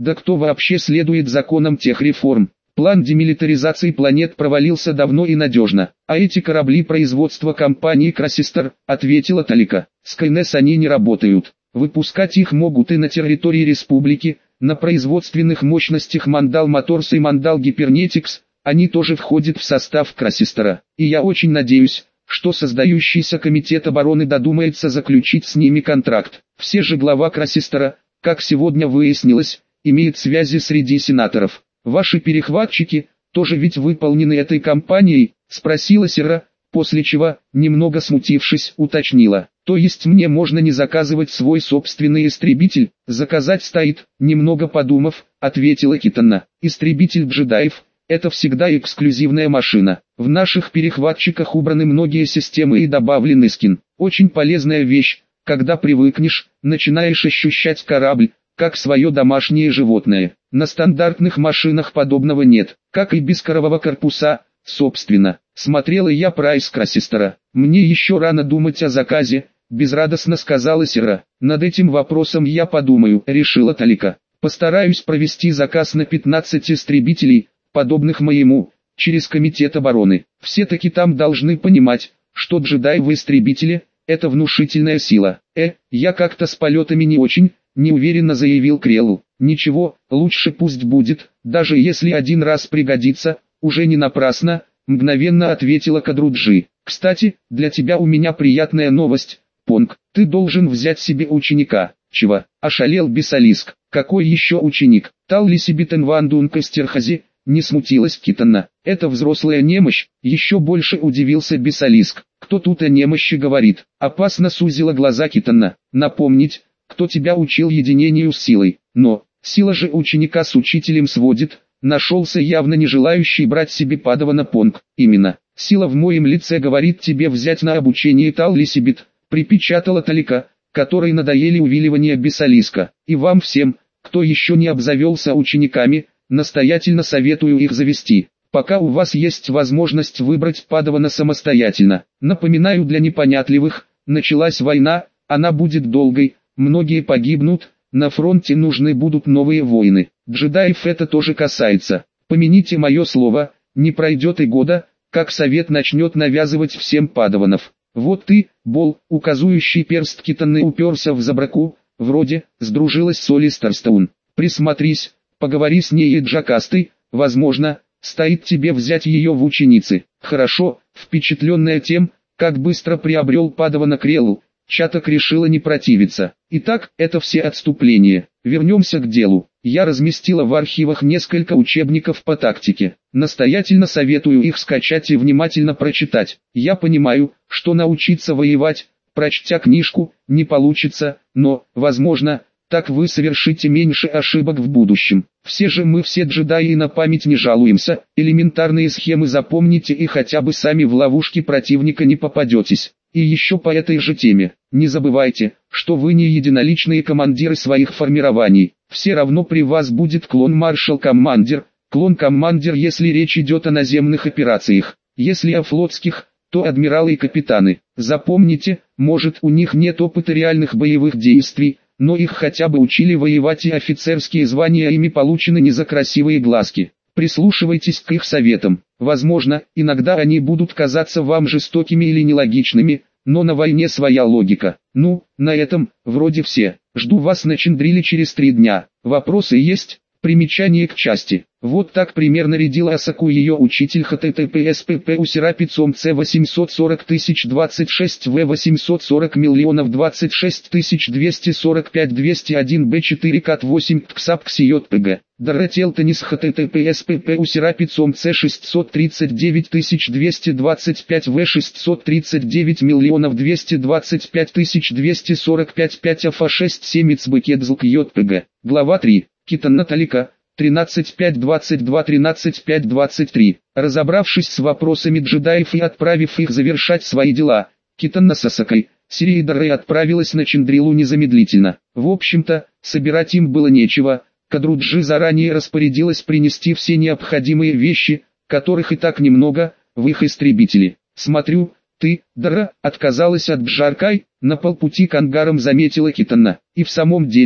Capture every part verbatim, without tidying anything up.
Да кто вообще следует законам тех реформ? План демилитаризации планет провалился давно и надежно. А эти корабли производства компании Красистер, ответила Талика. С КНС они не работают. Выпускать их могут и на территории республики, на производственных мощностях Мандал Моторс и Мандал Гипернетикс, они тоже входят в состав Красистера. И я очень надеюсь, что создающийся комитет обороны додумается заключить с ними контракт. Все же глава Красистера, как сегодня выяснилось, имеет связи среди сенаторов. Ваши перехватчики, тоже ведь выполнены этой компанией, спросила Сера, после чего, немного смутившись, уточнила. То есть мне можно не заказывать свой собственный истребитель, заказать стоит, немного подумав, ответила Китана. Истребитель джедаев, это всегда эксклюзивная машина. В наших перехватчиках убраны многие системы и добавлен Искин. Очень полезная вещь, когда привыкнешь, начинаешь ощущать корабль, как свое домашнее животное. На стандартных машинах подобного нет, как и бескорового корпуса, собственно. Смотрела я прайс Красистера. Мне еще рано думать о заказе, безрадостно сказала Сера. Над этим вопросом я подумаю, решила Талика. Постараюсь провести заказ на пятнадцать истребителей, подобных моему, через комитет обороны. Все-таки там должны понимать, что джедай в истребителе – это внушительная сила. Э, я как-то с полетами не очень, неуверенно заявил Крелл. Ничего, лучше пусть будет, даже если один раз пригодится, уже не напрасно, мгновенно ответила Кадруджи. Кстати, для тебя у меня приятная новость, Понг, ты должен взять себе ученика. Чего? Ошалел Бесалиск. Какой еще ученик? Талли себе Тенвандун Кастерхази? Не смутилась Китана. Это взрослая немощь, еще больше удивился Бесалиск. Кто тут о немощи говорит? Опасно сузила глаза Китана. Напомнить, кто тебя учил единению с силой. Но, сила же ученика с учителем сводит. Нашелся явно не желающий брать себе падавана Понг. Именно, сила в моем лице говорит тебе взять на обучение Талли Сибит, припечатала Талика, которой надоели увиливания Бесалиска. И вам всем, кто еще не обзавелся учениками, настоятельно советую их завести, пока у вас есть возможность выбрать падавана самостоятельно. Напоминаю для непонятливых, началась война, она будет долгой, многие погибнут, на фронте нужны будут новые воины. Джедаев это тоже касается. Помяните мое слово, не пройдет и года, как совет начнет навязывать всем падаванов. Вот ты, Бол, указующий перст Китаны уперся в забраку, вроде, сдружилась с Оли Старстоун. Присмотрись, поговори с ней и Джакастой, возможно, стоит тебе взять ее в ученицы. Хорошо, впечатленная тем, как быстро приобрел падавана Крелл, Чаток решила не противиться. Итак, это все отступления. Вернемся к делу. Я разместила в архивах несколько учебников по тактике. Настоятельно советую их скачать и внимательно прочитать. Я понимаю, что научиться воевать, прочтя книжку, не получится, но, возможно, так вы совершите меньше ошибок в будущем. Все же мы все джедаи и на память не жалуемся, элементарные схемы запомните и хотя бы сами в ловушки противника не попадетесь. И еще по этой же теме, не забывайте, что вы не единоличные командиры своих формирований. Все равно при вас будет клон-маршал-командир, клон-командир, если речь идет о наземных операциях. Если о флотских, то адмиралы и капитаны. Запомните, может у них нет опыта реальных боевых действий, но их хотя бы учили воевать, и офицерские звания ими получены не за красивые глазки. Прислушивайтесь к их советам. Возможно, иногда они будут казаться вам жестокими или нелогичными, но на войне своя логика. Ну, на этом, вроде все. Жду вас на Чендриле через три дня. Вопросы есть? Примечание к части. Вот так примерно рядила Асаку ее учитель ХТТПСПП у Серапицом С восемьсот сорок тысяч двадцать шесть В восемьсот сорок миллионов двадцать шесть тысяч двести сорок пять двести один Б четыре К восемь ТКСАП КСИОТПГ. Дарретел Теннис ХТТПСПП у Серапицом С шестьсот тридцать девять тысяч двести двадцать пять В шестьсот тридцать девять миллионов двести двадцать пять тысяч двести сорок пять пять АФА шесть семь ИЦБКЕДЗЛК ЙОТПГ. Глава три. Китана Талика, тринадцать пять двадцать два тринадцать пять двадцать три. Разобравшись с вопросами джедаев и отправив их завершать свои дела, Китана с Асакой, Сириидарой отправилась на Чендрилу незамедлительно. В общем-то, собирать им было нечего, Кадруджи заранее распорядилась принести все необходимые вещи, которых и так немного, в их истребители. «Смотрю, ты, Дара, отказалась от Джаркай», на полпути к ангарам заметила Китана. И в самом деле,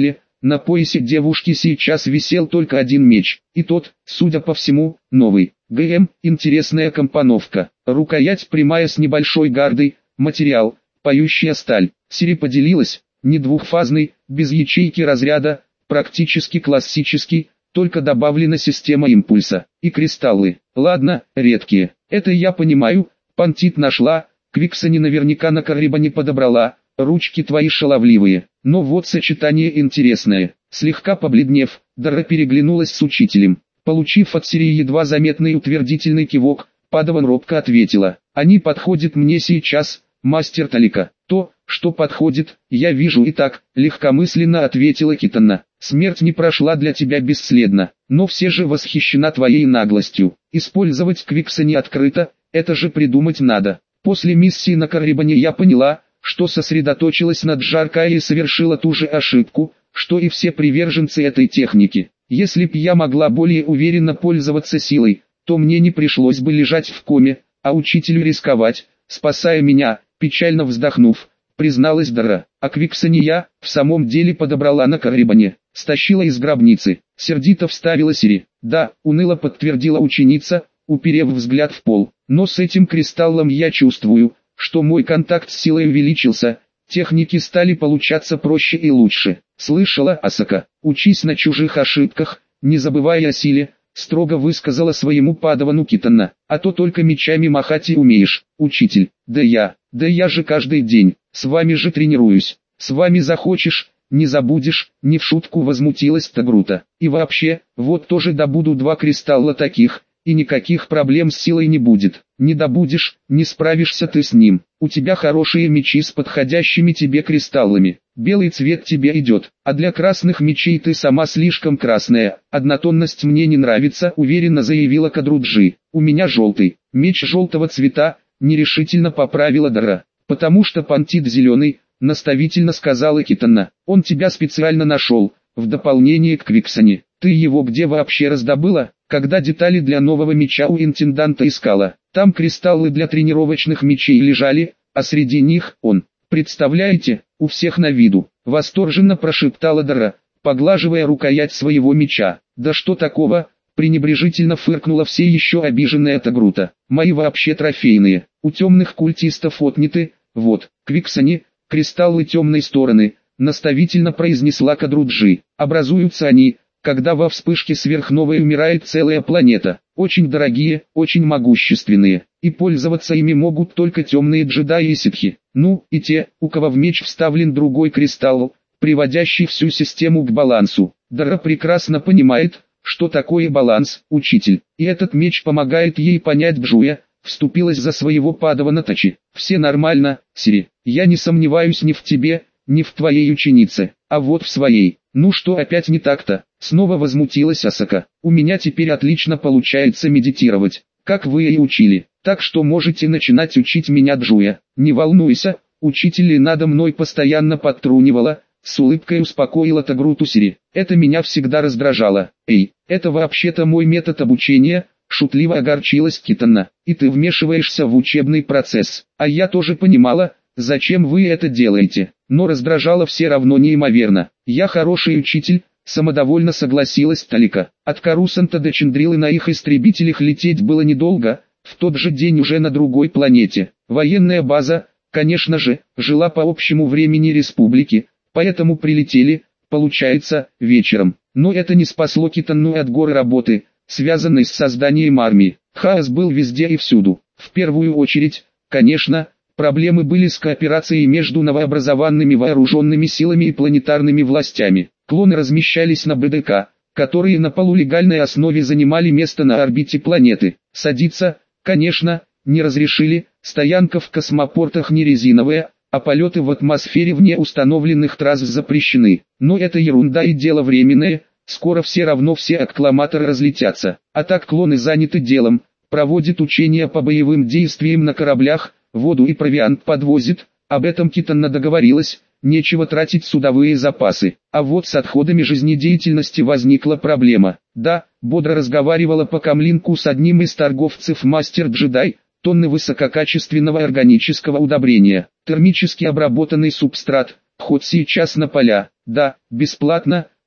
На поясе девушки сейчас висел только один меч, и тот, судя по всему, новый. ГМ, интересная компоновка, рукоять прямая с небольшой гардой, материал, поющая сталь. Сири поделилась, не двухфазный, без ячейки разряда, практически классический, только добавлена система импульса, и кристаллы. Ладно, редкие, это я понимаю, Пантит нашла, Квиксани наверняка на Каррибане подобрала, ручки твои шаловливые, но вот сочетание интересное. Слегка побледнев, Дара переглянулась с учителем. Получив от Сири едва заметный утвердительный кивок, Падаван робко ответила: «Они подходят мне сейчас, мастер Талика». «То, что подходит, я вижу и так», — легкомысленно ответила Китана. «Смерть не прошла для тебя бесследно, но все же восхищена твоей наглостью. Использовать Квиксани открыто, это же придумать надо. После миссии на Каррибане я поняла, что сосредоточилась над Джаркай и совершила ту же ошибку, что и все приверженцы этой техники. Если б я могла более уверенно пользоваться силой, то мне не пришлось бы лежать в коме, а учителю рисковать, спасая меня». Печально вздохнув, призналась Дара. А Квиксани я, в самом деле подобрала на Каррибане, стащила из гробницы. Сердито вставила Сири. «Да», уныло подтвердила ученица, уперев взгляд в пол. «Но с этим кристаллом я чувствую, что мой контакт с силой увеличился, техники стали получаться проще и лучше. Слышала, Асака, учись на чужих ошибках, не забывая о силе», строго высказала своему Падавану Китана. «А то только мечами махать и умеешь, учитель». «Да я, да я же каждый день, с вами же тренируюсь, с вами захочешь, не забудешь», не в шутку возмутилась Тагрута. «И вообще, вот тоже добуду два кристалла таких, и никаких проблем с силой не будет. Не добудешь, не справишься ты с ним. У тебя хорошие мечи с подходящими тебе кристаллами. Белый цвет тебе идет, а для красных мечей ты сама слишком красная. Однотонность мне не нравится», уверенно заявила Кадруджи. «У меня желтый, меч желтого цвета», нерешительно поправила Дара. «Потому что Пантит зеленый», наставительно сказала Китана. «Он тебя специально нашел, в дополнение к Квиксани. Ты его где вообще раздобыла?» «Когда детали для нового меча у интенданта искала. Там кристаллы для тренировочных мечей лежали, а среди них он. Представляете, у всех на виду», восторженно прошептала Дара, поглаживая рукоять своего меча. «Да что такого?» пренебрежительно фыркнула все еще обиженная Тагрута. «Мои вообще трофейные, у темных культистов отняты, вот, Квиксани, кристаллы темной стороны», наставительно произнесла Кадруджи. «Образуются они, когда во вспышке сверхновой умирает целая планета. Очень дорогие, очень могущественные, и пользоваться ими могут только темные джедаи и ситхи. Ну, и те, у кого в меч вставлен другой кристалл, приводящий всю систему к балансу. Дара прекрасно понимает, что такое баланс, учитель, и этот меч помогает ей понять Джуя», вступилась за своего Падавана Тачи. «Все нормально, Сири, я не сомневаюсь ни в тебе, ни в твоей ученице, а вот в своей». «Ну что опять не так-то?» Снова возмутилась Асака. «У меня теперь отлично получается медитировать, как вы и учили, так что можете начинать учить меня Джуя. Не волнуйся, учитель и надо мной постоянно подтрунивала», с улыбкой успокоила Тагруту Сири. «Это меня всегда раздражало». «Эй, это вообще-то мой метод обучения», шутливо огорчилась Китана. «И ты вмешиваешься в учебный процесс, а я тоже понимала, зачем вы это делаете, но раздражало все равно неимоверно. Я хороший учитель», самодовольно согласилась Талика. От Карусанта до Чендрилы на их истребителях лететь было недолго, в тот же день уже на другой планете. Военная база, конечно же, жила по общему времени республики, поэтому прилетели, получается, вечером. Но это не спасло Китану от горы работы, связанной с созданием армии. Хаос был везде и всюду. В первую очередь, конечно, проблемы были с кооперацией между новообразованными вооруженными силами и планетарными властями. Клоны размещались на БДК, которые на полулегальной основе занимали место на орбите планеты. Садиться, конечно, не разрешили, стоянка в космопортах не резиновая, а полеты в атмосфере вне установленных трасс запрещены. Но это ерунда и дело временное, скоро все равно все аккламаторы разлетятся. А так клоны заняты делом, проводят учения по боевым действиям на кораблях, воду и провиант подвозит, об этом Китана договорилась, нечего тратить судовые запасы. А вот с отходами жизнедеятельности возникла проблема. Да, бодро разговаривала по камлинку с одним из торговцев мастер-джедай, тонны высококачественного органического удобрения, термически обработанный субстрат, хоть сейчас на поля, да, бесплатно,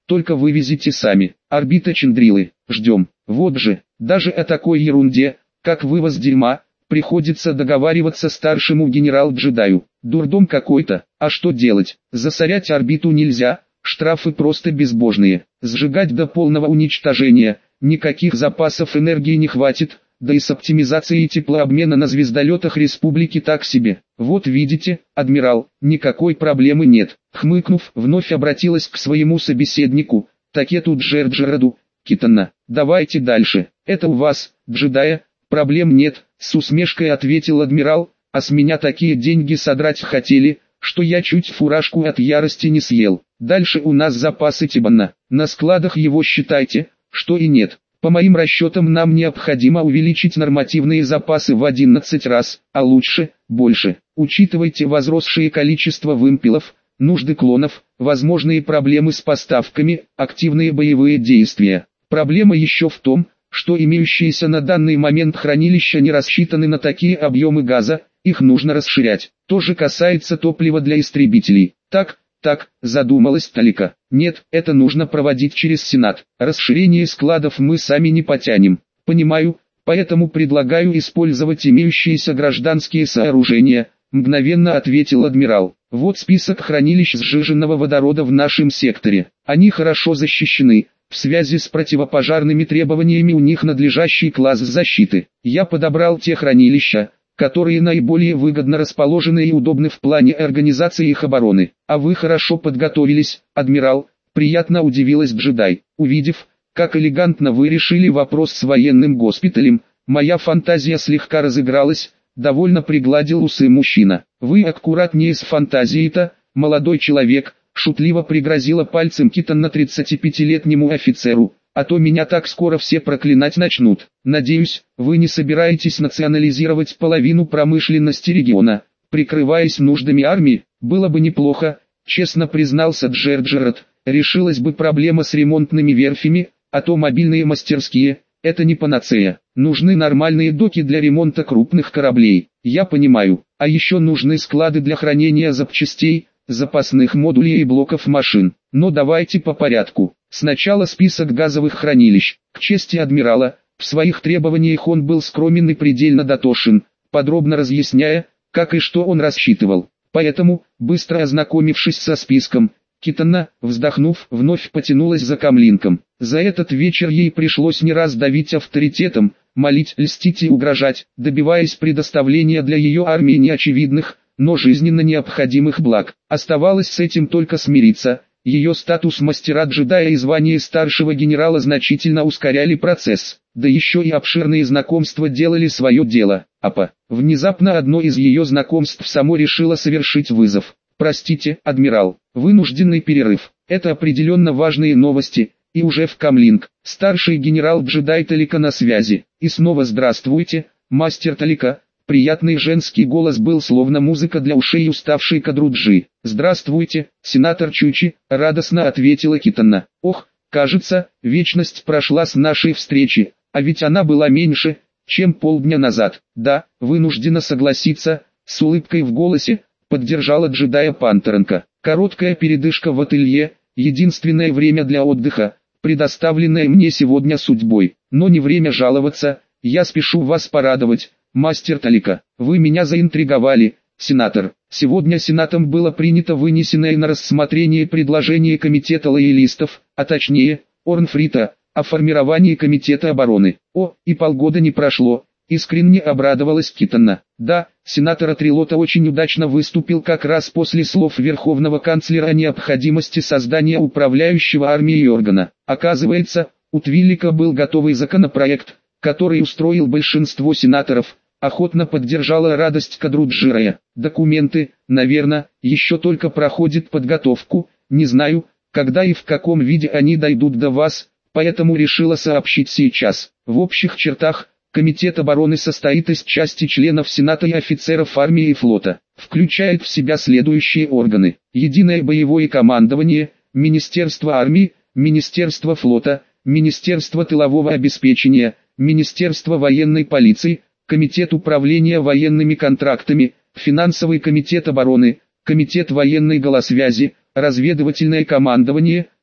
только вывезите сами. Орбита Чандрилы, ждем. Вот же, даже о такой ерунде, как вывоз дерьма, приходится договариваться старшему генерал-джедаю. Дурдом какой-то, а что делать? Засорять орбиту нельзя, штрафы просто безбожные. Сжигать до полного уничтожения, никаких запасов энергии не хватит, да и с оптимизацией теплообмена на звездолетах республики так себе. Вот видите, адмирал, никакой проблемы нет. Хмыкнув, вновь обратилась к своему собеседнику, Такету Джерджераду. Китана, давайте дальше. Это у вас, джедая, проблем нет, с усмешкой ответил адмирал, а с меня такие деньги содрать хотели, что я чуть фуражку от ярости не съел. Дальше у нас запасы Тибана, на складах его считайте, что и нет. По моим расчетам нам необходимо увеличить нормативные запасы в одиннадцать раз, а лучше, больше. Учитывайте возросшее количество вымпелов, нужды клонов, возможные проблемы с поставками, активные боевые действия. Проблема еще в том, что имеющиеся на данный момент хранилища не рассчитаны на такие объемы газа, их нужно расширять. То же касается топлива для истребителей. Так, так, задумалась Талика. Нет, это нужно проводить через Сенат. Расширение складов мы сами не потянем. Понимаю, поэтому предлагаю использовать имеющиеся гражданские сооружения, мгновенно ответил адмирал. Вот список хранилищ сжиженного водорода в нашем секторе. Они хорошо защищены. В связи с противопожарными требованиями у них надлежащий класс защиты. Я подобрал те хранилища, которые наиболее выгодно расположены и удобны в плане организации их обороны. А вы хорошо подготовились, адмирал, приятно удивилась джедай. Увидев, как элегантно вы решили вопрос с военным госпиталем, моя фантазия слегка разыгралась, довольно пригладил усы мужчина. Вы аккуратнее с фантазией-то, молодой человек, шутливо пригрозила пальцем Китана тридцатипятилетнему офицеру, а то меня так скоро все проклинать начнут. Надеюсь, вы не собираетесь национализировать половину промышленности региона, прикрываясь нуждами армии. Было бы неплохо, честно признался Джерджерат, решилась бы проблема с ремонтными верфями, а то мобильные мастерские – это не панацея. Нужны нормальные доки для ремонта крупных кораблей, я понимаю, а еще нужны склады для хранения запчастей, запасных модулей и блоков машин. Но давайте по порядку. Сначала список газовых хранилищ. К чести адмирала, в своих требованиях он был скромен и предельно дотошен, подробно разъясняя, как и что он рассчитывал. Поэтому, быстро ознакомившись со списком, Китана, вздохнув, вновь потянулась за камлинком. За этот вечер ей пришлось не раз давить авторитетом, молить, льстить и угрожать, добиваясь предоставления для ее армии неочевидных, но жизненно необходимых благ. Оставалось с этим только смириться. Ее статус мастера-джедая и звание старшего генерала значительно ускоряли процесс, да еще и обширные знакомства делали свое дело. Апа, внезапно одно из ее знакомств само решило совершить вызов. Простите, адмирал, вынужденный перерыв. Это определенно важные новости, и уже в камлинг. Старший генерал-джедай Талика на связи. И снова здравствуйте, мастер Талика. Приятный женский голос был словно музыка для ушей уставшей Кадруджи. «Здравствуйте, сенатор Чучи», — радостно ответила Китана. «Ох, кажется, вечность прошла с нашей встречи, а ведь она была меньше, чем полдня назад». «Да, вынуждена согласиться», — с улыбкой в голосе, поддержала джедая Пантеренко. «Короткая передышка в ателье, единственное время для отдыха, предоставленное мне сегодня судьбой. Но не время жаловаться, я спешу вас порадовать». «Мастер Талика, вы меня заинтриговали, сенатор. Сегодня Сенатом было принято вынесенное на рассмотрение предложение комитета лоялистов, а точнее, Орнфрита, о формировании комитета обороны. О, и полгода не прошло», — искренне обрадовалась Китана. «Да, сенатор Атрилота очень удачно выступил как раз после слов верховного канцлера о необходимости создания управляющего армией органа. Оказывается, у Твиллика был готовый законопроект, который устроил большинство сенаторов», — охотно поддержала радость Кадруджирая. «Документы, наверное, еще только проходят подготовку, не знаю, когда и в каком виде они дойдут до вас, поэтому решила сообщить сейчас. В общих чертах, Комитет обороны состоит из части членов Сената и офицеров армии и флота, включает в себя следующие органы: Единое боевое командование, Министерство армии, Министерство флота, Министерство тылового обеспечения, Министерство военной полиции, Комитет управления военными контрактами, Финансовый комитет обороны, Комитет военной голосвязи, Разведывательное командование,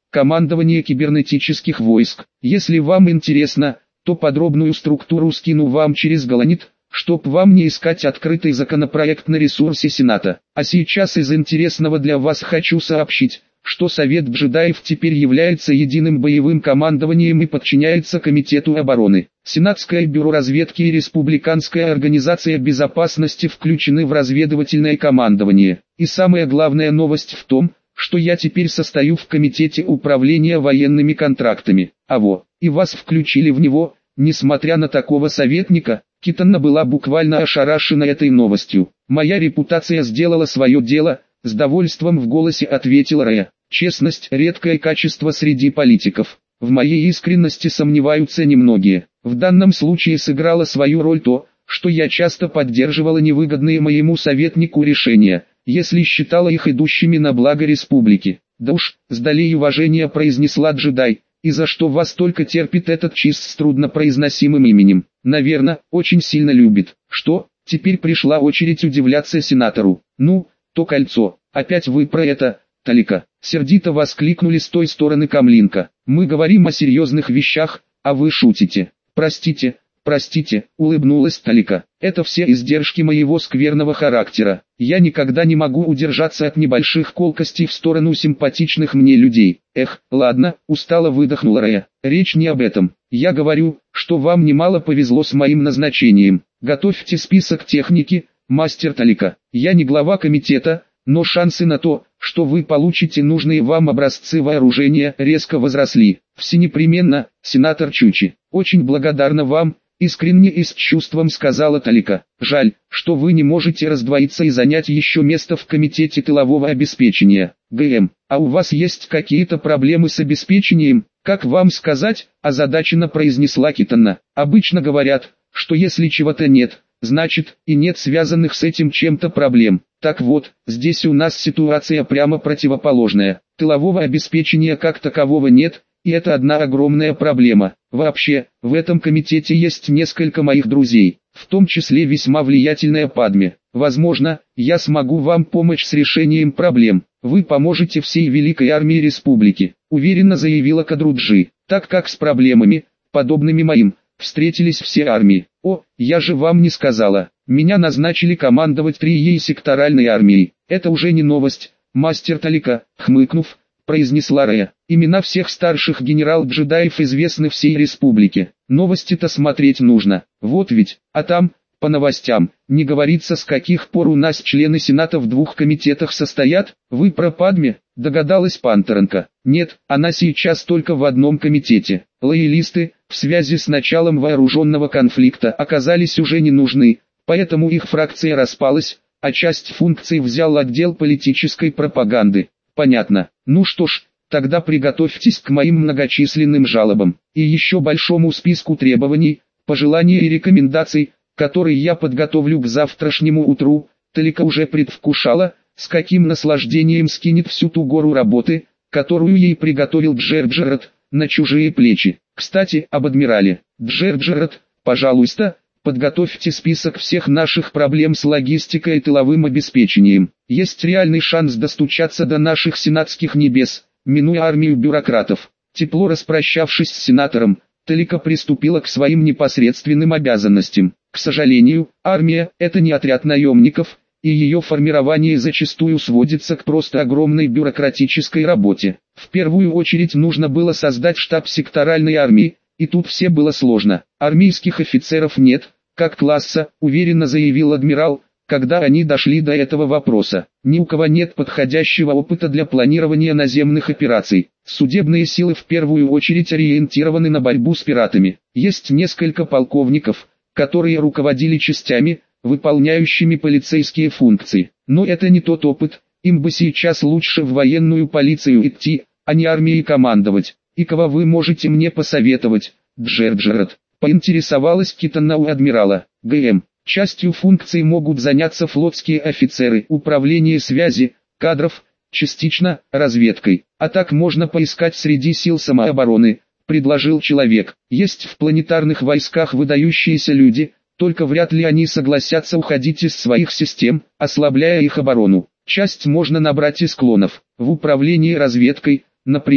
командование кибернетических войск. Если вам интересно, то подробную структуру скину вам через Голонит, чтоб вам не искать открытый законопроект на ресурсе Сената. А сейчас из интересного для вас хочу сообщить, что Совет джедаев теперь является единым боевым командованием и подчиняется Комитету обороны. Сенатское бюро разведки и Республиканская организация безопасности включены в разведывательное командование. И самая главная новость в том, что я теперь состою в Комитете управления военными контрактами. А во, и вас включили в него, несмотря на такого советника. Китанна была буквально ошарашена этой новостью. «Моя репутация сделала свое дело», — с довольством в голосе ответил Рэя. «Честность — редкое качество среди политиков. В моей искренности сомневаются немногие. В данном случае сыграло свою роль то, что я часто поддерживала невыгодные моему советнику решения, если считала их идущими на благо республики». «Да уж», — с долей уважения произнесла джедай, «и за что вас только терпит этот чист с труднопроизносимым именем? Наверное, очень сильно любит». «Что?» Теперь пришла очередь удивляться сенатору. «Ну, то кольцо. Опять вы про это, Талика?» Сердито воскликнули с той стороны Камлинка. «Мы говорим о серьезных вещах, а вы шутите». «Простите, простите», — улыбнулась Талика. «Это все издержки моего скверного характера. Я никогда не могу удержаться от небольших колкостей в сторону симпатичных мне людей». «Эх, ладно», — устало выдохнула Рэя. «Речь не об этом. Я говорю, что вам немало повезло с моим назначением. Готовьте список техники, мастер Талика. Я не глава комитета, но шансы на то, что вы получите нужные вам образцы вооружения, резко возросли. Все непременно, сенатор Чучи. Очень благодарна вам», — искренне и с чувством сказала Талика. «Жаль, что вы не можете раздвоиться и занять еще место в комитете тылового обеспечения. ГМ, а у вас есть какие-то проблемы с обеспечением?» «Как вам сказать?» — озадаченно произнесла Китанна. «Обычно говорят, что если чего-то нет, значит, и нет связанных с этим чем-то проблем. Так вот, здесь у нас ситуация прямо противоположная. Тылового обеспечения как такового нет, и это одна огромная проблема. Вообще, в этом комитете есть несколько моих друзей, в том числе весьма влиятельная Падме. Возможно, я смогу вам помочь с решением проблем. Вы поможете всей великой армии республики», — уверенно заявила Кадруджи, «так как с проблемами, подобными моим, встретились все армии. О, я же вам не сказала, меня назначили командовать трией секторальной армией. Это уже не новость, мастер Талика», — хмыкнув, произнесла Рэя. «Имена всех старших генерал-джедаев известны всей республике. Новости-то смотреть нужно. Вот ведь, а там, по новостям, не говорится, с каких пор у нас члены Сената в двух комитетах состоят. Вы про Падме?» — догадалась Пантеренко. «Нет, она сейчас только в одном комитете. Лоялисты, в связи с началом вооруженного конфликта, оказались уже не нужны, поэтому их фракция распалась, а часть функций взял отдел политической пропаганды». «Понятно. Ну что ж, тогда приготовьтесь к моим многочисленным жалобам и еще большому списку требований, пожеланий и рекомендаций, который я подготовлю к завтрашнему утру». Талика уже предвкушала, с каким наслаждением скинет всю ту гору работы, которую ей приготовил Джерджерат, на чужие плечи. «Кстати, об адмирале. Джерджерат, пожалуйста, подготовьте список всех наших проблем с логистикой и тыловым обеспечением. Есть реальный шанс достучаться до наших сенатских небес, минуя армию бюрократов». Тепло распрощавшись с сенатором, Талика приступила к своим непосредственным обязанностям. К сожалению, армия – это не отряд наемников, и ее формирование зачастую сводится к просто огромной бюрократической работе. В первую очередь нужно было создать штаб секторальной армии, и тут все было сложно. «Армейских офицеров нет, как класса», — уверенно заявил адмирал, когда они дошли до этого вопроса. «Ни у кого нет подходящего опыта для планирования наземных операций. Судебные силы в первую очередь ориентированы на борьбу с пиратами. Есть несколько полковников, которые руководили частями, выполняющими полицейские функции. Но это не тот опыт, им бы сейчас лучше в военную полицию идти, а не армией командовать. И кого вы можете мне посоветовать, Джерджерат?» — поинтересовалась Китанна у адмирала. «ГМ. Частью функций могут заняться флотские офицеры, управление связи, кадров, частично разведкой. А так можно поискать среди сил самообороны», — предложил человек. «Есть в планетарных войсках выдающиеся люди, только вряд ли они согласятся уходить из своих систем, ослабляя их оборону. Часть можно набрать из клонов. В управлении разведкой, например,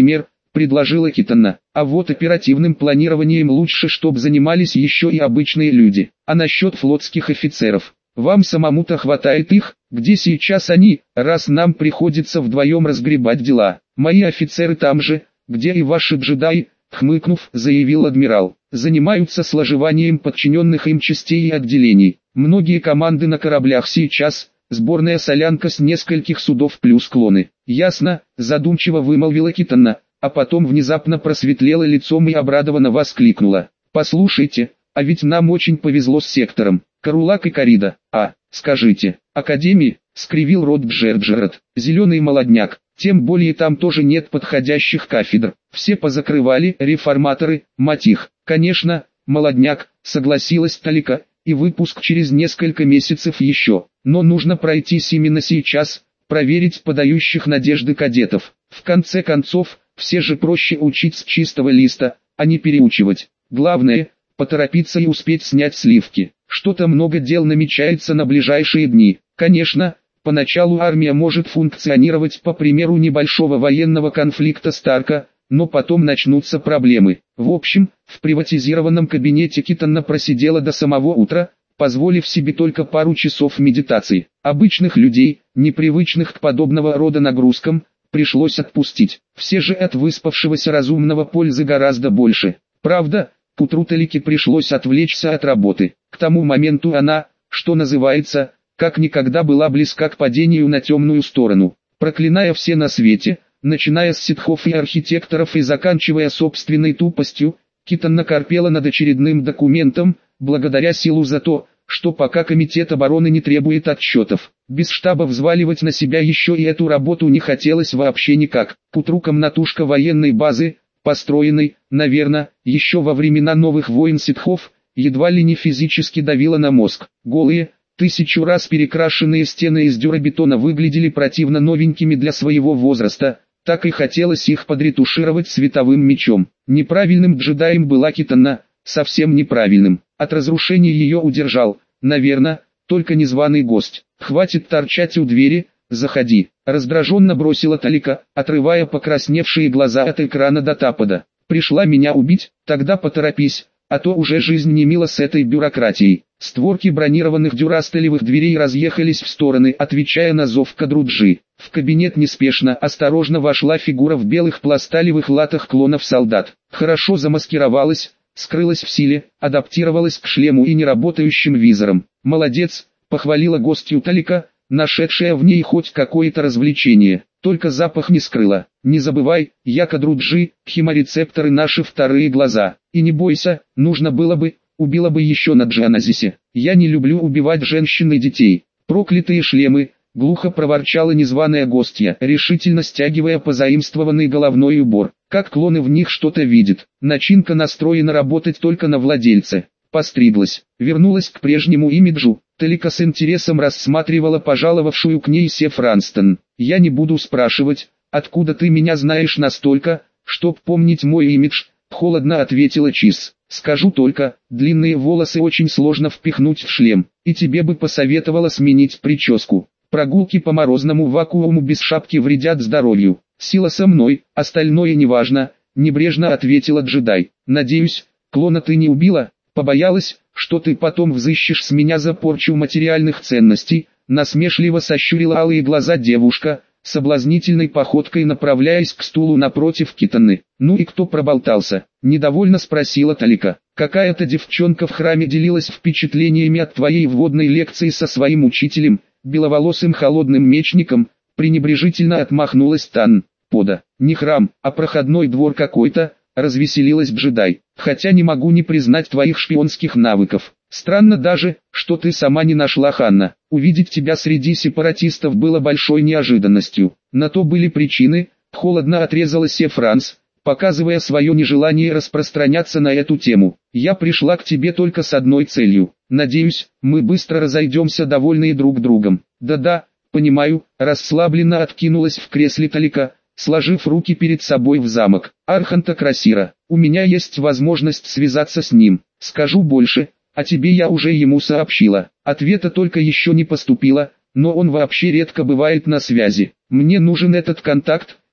предложила Китана. А вот оперативным планированием лучше, чтоб занимались еще и обычные люди. А насчет флотских офицеров, вам самому-то хватает их, где сейчас они, раз нам приходится вдвоем разгребать дела. Мои офицеры там же, где и ваши джедаи, хмыкнув, заявил адмирал, занимаются сложеванием подчиненных им частей и отделений. Многие команды на кораблях сейчас, сборная солянка с нескольких судов плюс клоны. Ясно, задумчиво вымолвила Китана, а потом внезапно просветлела лицом и обрадованно воскликнула. Послушайте, а ведь нам очень повезло с сектором. Карулак и Корида. А, скажите, Академии, скривил рот Джерджерат, зеленый молодняк, тем более там тоже нет подходящих кафедр. Все позакрывали, реформаторы, мать их. Конечно, молодняк, согласилась Талика, и выпуск через несколько месяцев еще. Но нужно пройтись именно сейчас, проверить подающих надежды кадетов. В конце концов, все же проще учить с чистого листа, а не переучивать. Главное, поторопиться и успеть снять сливки. Что-то много дел намечается на ближайшие дни. Конечно, поначалу армия может функционировать по примеру небольшого военного конфликта Старка, но потом начнутся проблемы. В общем, в приватизированном кабинете Китана просидела до самого утра, позволив себе только пару часов медитации. Обычных людей, непривычных к подобного рода нагрузкам, пришлось отпустить. Все же от выспавшегося разумного пользы гораздо больше. Правда, к утру Талике пришлось отвлечься от работы. К тому моменту она, что называется, как никогда была близка к падению на темную сторону. Проклиная все на свете, начиная с ситхов и архитекторов и заканчивая собственной тупостью, Китана корпела над очередным документом, благодаря силу за то, что пока Комитет обороны не требует отчетов. Без штаба взваливать на себя еще и эту работу не хотелось вообще никак. К утру комнатушка военной базы, построенной, наверное, еще во времена новых войн ситхов, едва ли не физически давила на мозг. Голые, тысячу раз перекрашенные стены из дюрабетона выглядели противно новенькими для своего возраста, так и хотелось их подретушировать световым мечом. Неправильным джедаем была Китана, совсем неправильным. От разрушения ее удержал, наверное, только незваный гость. «Хватит торчать у двери, заходи», — раздраженно бросила Талика, отрывая покрасневшие глаза от экрана до тапода. «Пришла меня убить, тогда поторопись, а то уже жизнь не мила с этой бюрократией». Створки бронированных дюрастелевых дверей разъехались в стороны, отвечая на зов Кадруджи. В кабинет неспешно, осторожно вошла фигура в белых пласталевых латах клонов солдат. Хорошо замаскировалась, скрылась в силе, адаптировалась к шлему и неработающим визорам. «Молодец», — похвалила гостью Талика, нашедшая в ней хоть какое-то развлечение. «Только запах не скрыла. Не забывай, я Кадруджи, химорецепторы наши вторые глаза. И не бойся, нужно было бы, убила бы еще на Джаназисе. Я не люблю убивать женщин и детей». «Проклятые шлемы», — глухо проворчала незваная гостья, решительно стягивая позаимствованный головной убор. «Как клоны в них что-то видят. Начинка настроена работать только на владельце». Постриглась, вернулась к прежнему имиджу. Талика с интересом рассматривала пожаловавшую к ней Сеф Ранстон. «Я не буду спрашивать, откуда ты меня знаешь настолько, чтоб помнить мой имидж», — холодно ответила Чиз. «Скажу только, длинные волосы очень сложно впихнуть в шлем, и тебе бы посоветовала сменить прическу. Прогулки по морозному вакууму без шапки вредят здоровью. Сила со мной, остальное неважно», — небрежно ответила джедай. «Надеюсь, клона ты не убила? Побоялась, что ты потом взыщешь с меня за порчу материальных ценностей?» Насмешливо сощурила алые глаза девушка, соблазнительной походкой направляясь к стулу напротив Китаны. «Ну и кто проболтался?» — недовольно спросила Талика. «Какая-то девчонка в храме делилась впечатлениями от твоей вводной лекции со своим учителем, беловолосым холодным мечником», — пренебрежительно отмахнулась Тан. «Пода, не храм, а проходной двор какой-то», — развеселилась джедай. «Хотя не могу не признать твоих шпионских навыков. Странно даже, что ты сама не нашла Ханна. Увидеть тебя среди сепаратистов было большой неожиданностью. На то были причины», — холодно отрезала Сеф Ранс, показывая свое нежелание распространяться на эту тему. «Я пришла к тебе только с одной целью. Надеюсь, мы быстро разойдемся довольные друг другом». «Да-да, понимаю», — расслабленно откинулась в кресле Талика, сложив руки перед собой в замок. «Арханта Красира, у меня есть возможность связаться с ним. Скажу больше, а тебе я уже ему сообщила». Ответа только еще не поступило, но он вообще редко бывает на связи. «Мне нужен этот контакт»,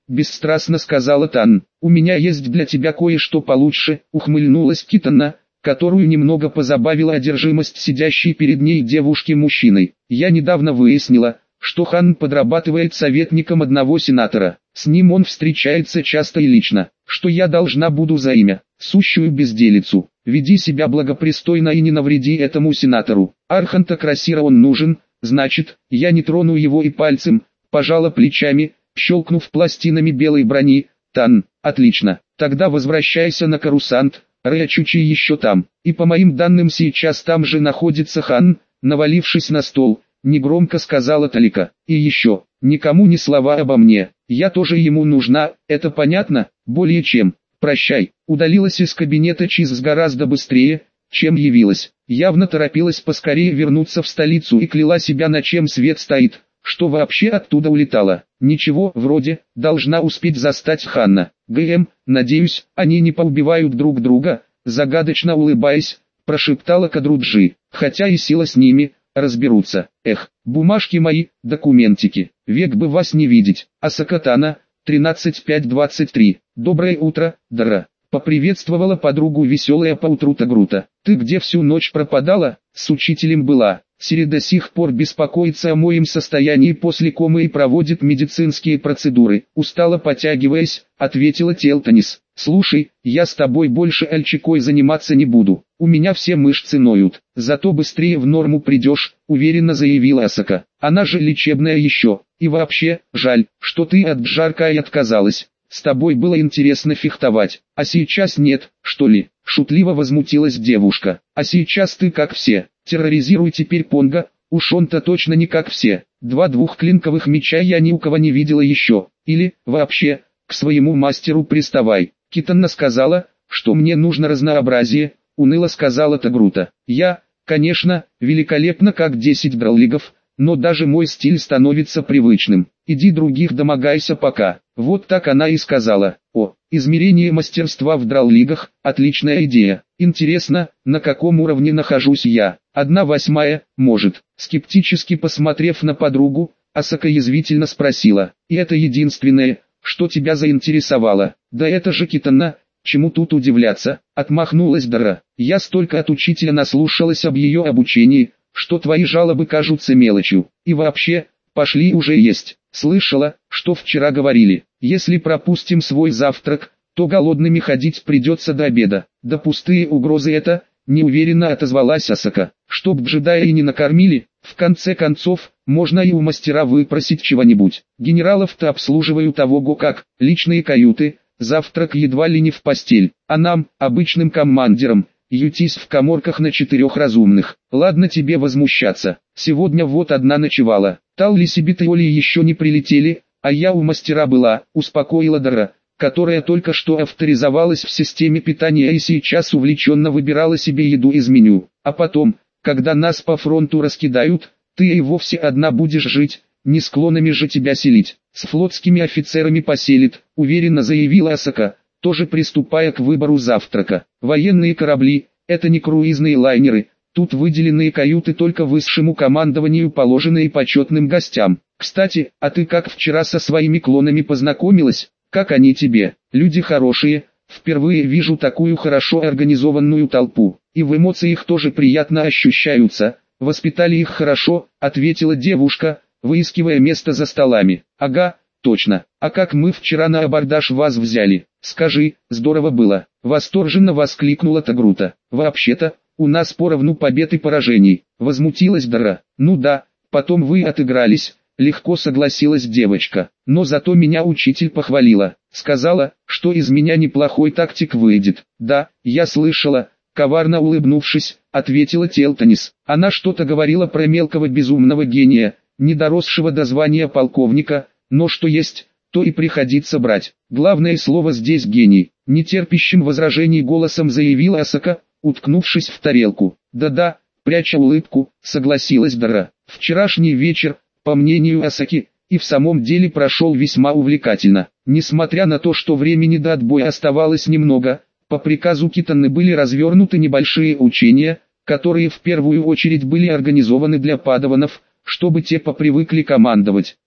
бесстрастно сказала Тан. У меня есть для тебя кое-что получше, ухмыльнулась Китана, которую немного позабавила одержимость сидящей перед ней девушки-мужчиной. Я недавно выяснила, что Хан подрабатывает советником одного сенатора. С ним он встречается часто и лично. Что я должна буду за имя? Сущую безделицу. Веди себя благопристойно и не навреди этому сенатору. Арханта Красира он нужен, значит, я не трону его и пальцем. Пожала плечами, щелкнув пластинами белой брони. Тан, отлично. Тогда возвращайся на Карусант. Рэчучи еще там. И по моим данным сейчас там же находится Хан, навалившись на стол. Негромко сказала Талика. И еще, никому ни слова обо мне. Я тоже ему нужна, это понятно? Более чем. Прощай. Удалилась из кабинета Чиз гораздо быстрее, чем явилась. Явно торопилась поскорее вернуться в столицу и кляла себя, на чем свет стоит, что вообще оттуда улетала. Ничего, вроде, должна успеть застать Ханна. ГМ, надеюсь, они не поубивают друг друга, загадочно улыбаясь, прошептала Кадруджи. Хотя и сила с ними, разберутся. Эх, бумажки мои, документики, век бы вас не видеть. Асакатана, тринадцать пять двадцать три. Доброе утро, Дара. Поприветствовала подругу веселая поутру Тагрута. Ты где всю ночь пропадала? С учителем была. Сири до сих пор беспокоится о моем состоянии после комы и проводит медицинские процедуры. Устало потягиваясь, ответила Телтанис. Слушай, я с тобой больше альчикой заниматься не буду. У меня все мышцы ноют. Зато быстрее в норму придешь, уверенно заявила Асака. Она же лечебная еще. И вообще, жаль, что ты от Джаркай отказалась. С тобой было интересно фехтовать, а сейчас нет, что ли? Шутливо возмутилась девушка. А сейчас ты как все. Терроризируй теперь Понга, уж он-то точно не как все. Два двухклинковых меча я ни у кого не видела еще. Или, вообще, к своему мастеру приставай. Китанна сказала, что мне нужно разнообразие, уныло сказала Тагрута. Я, конечно, великолепно как десять драллигов, но даже мой стиль становится привычным. Иди других домогайся пока. Вот так она и сказала. О, измерение мастерства в драллигах, отличная идея. Интересно, на каком уровне нахожусь я? Одна восьмая, может. Скептически посмотрев на подругу, Асака язвительно спросила. И это единственное, что тебя заинтересовало? Да это же Китанна, чему тут удивляться? Отмахнулась Дара. Я столько от учителя наслушалась об ее обучении, что твои жалобы кажутся мелочью. И вообще, пошли уже есть. Слышала, что вчера говорили, если пропустим свой завтрак, то голодными ходить придется до обеда. Да пустые угрозы это, неуверенно отозвалась Асака. Чтоб джедая и не накормили, в конце концов, можно и у мастера выпросить чего-нибудь. Генералов-то обслуживают того как, личные каюты, завтрак едва ли не в постель, а нам, обычным командирам, ютись в каморках на четырех разумных. Ладно тебе возмущаться, сегодня вот одна ночевала. Талли себе Теоли еще не прилетели, а я у мастера была, успокоила Дара, которая только что авторизовалась в системе питания и сейчас увлеченно выбирала себе еду из меню. А потом, когда нас по фронту раскидают, ты и вовсе одна будешь жить, не склонами же тебя селить. С флотскими офицерами поселит, уверенно заявила Асака, тоже приступая к выбору завтрака. Военные корабли, это не круизные лайнеры, тут выделенные каюты только высшему командованию положены и почетным гостям. Кстати, а ты как вчера со своими клонами познакомилась? Как они тебе? Люди хорошие, впервые вижу такую хорошо организованную толпу, и в эмоциях тоже приятно ощущаются. Воспитали их хорошо, ответила девушка, выискивая место за столами. Ага, точно. А как мы вчера на абордаж вас взяли? Скажи, здорово было. Восторженно воскликнула Тагрута. Вообще-то, у нас поровну побед и поражений. Возмутилась Дара. Ну да, потом вы отыгрались. Легко согласилась девочка, но зато меня учитель похвалила, сказала, что из меня неплохой тактик выйдет. Да, я слышала, коварно улыбнувшись, ответила Телтанис. Она что-то говорила про мелкого безумного гения, не доросшего до звания полковника, но что есть, то и приходится брать. Главное слово здесь гений, нетерпящим возражений голосом заявила Асака, уткнувшись в тарелку. Да-да, пряча улыбку, согласилась Дара. Вчерашний вечер, по мнению Асаки, и в самом деле прошел весьма увлекательно. Несмотря на то, что времени до отбоя оставалось немного, по приказу Китанны были развернуты небольшие учения, которые в первую очередь были организованы для падаванов, чтобы те попривыкли командовать.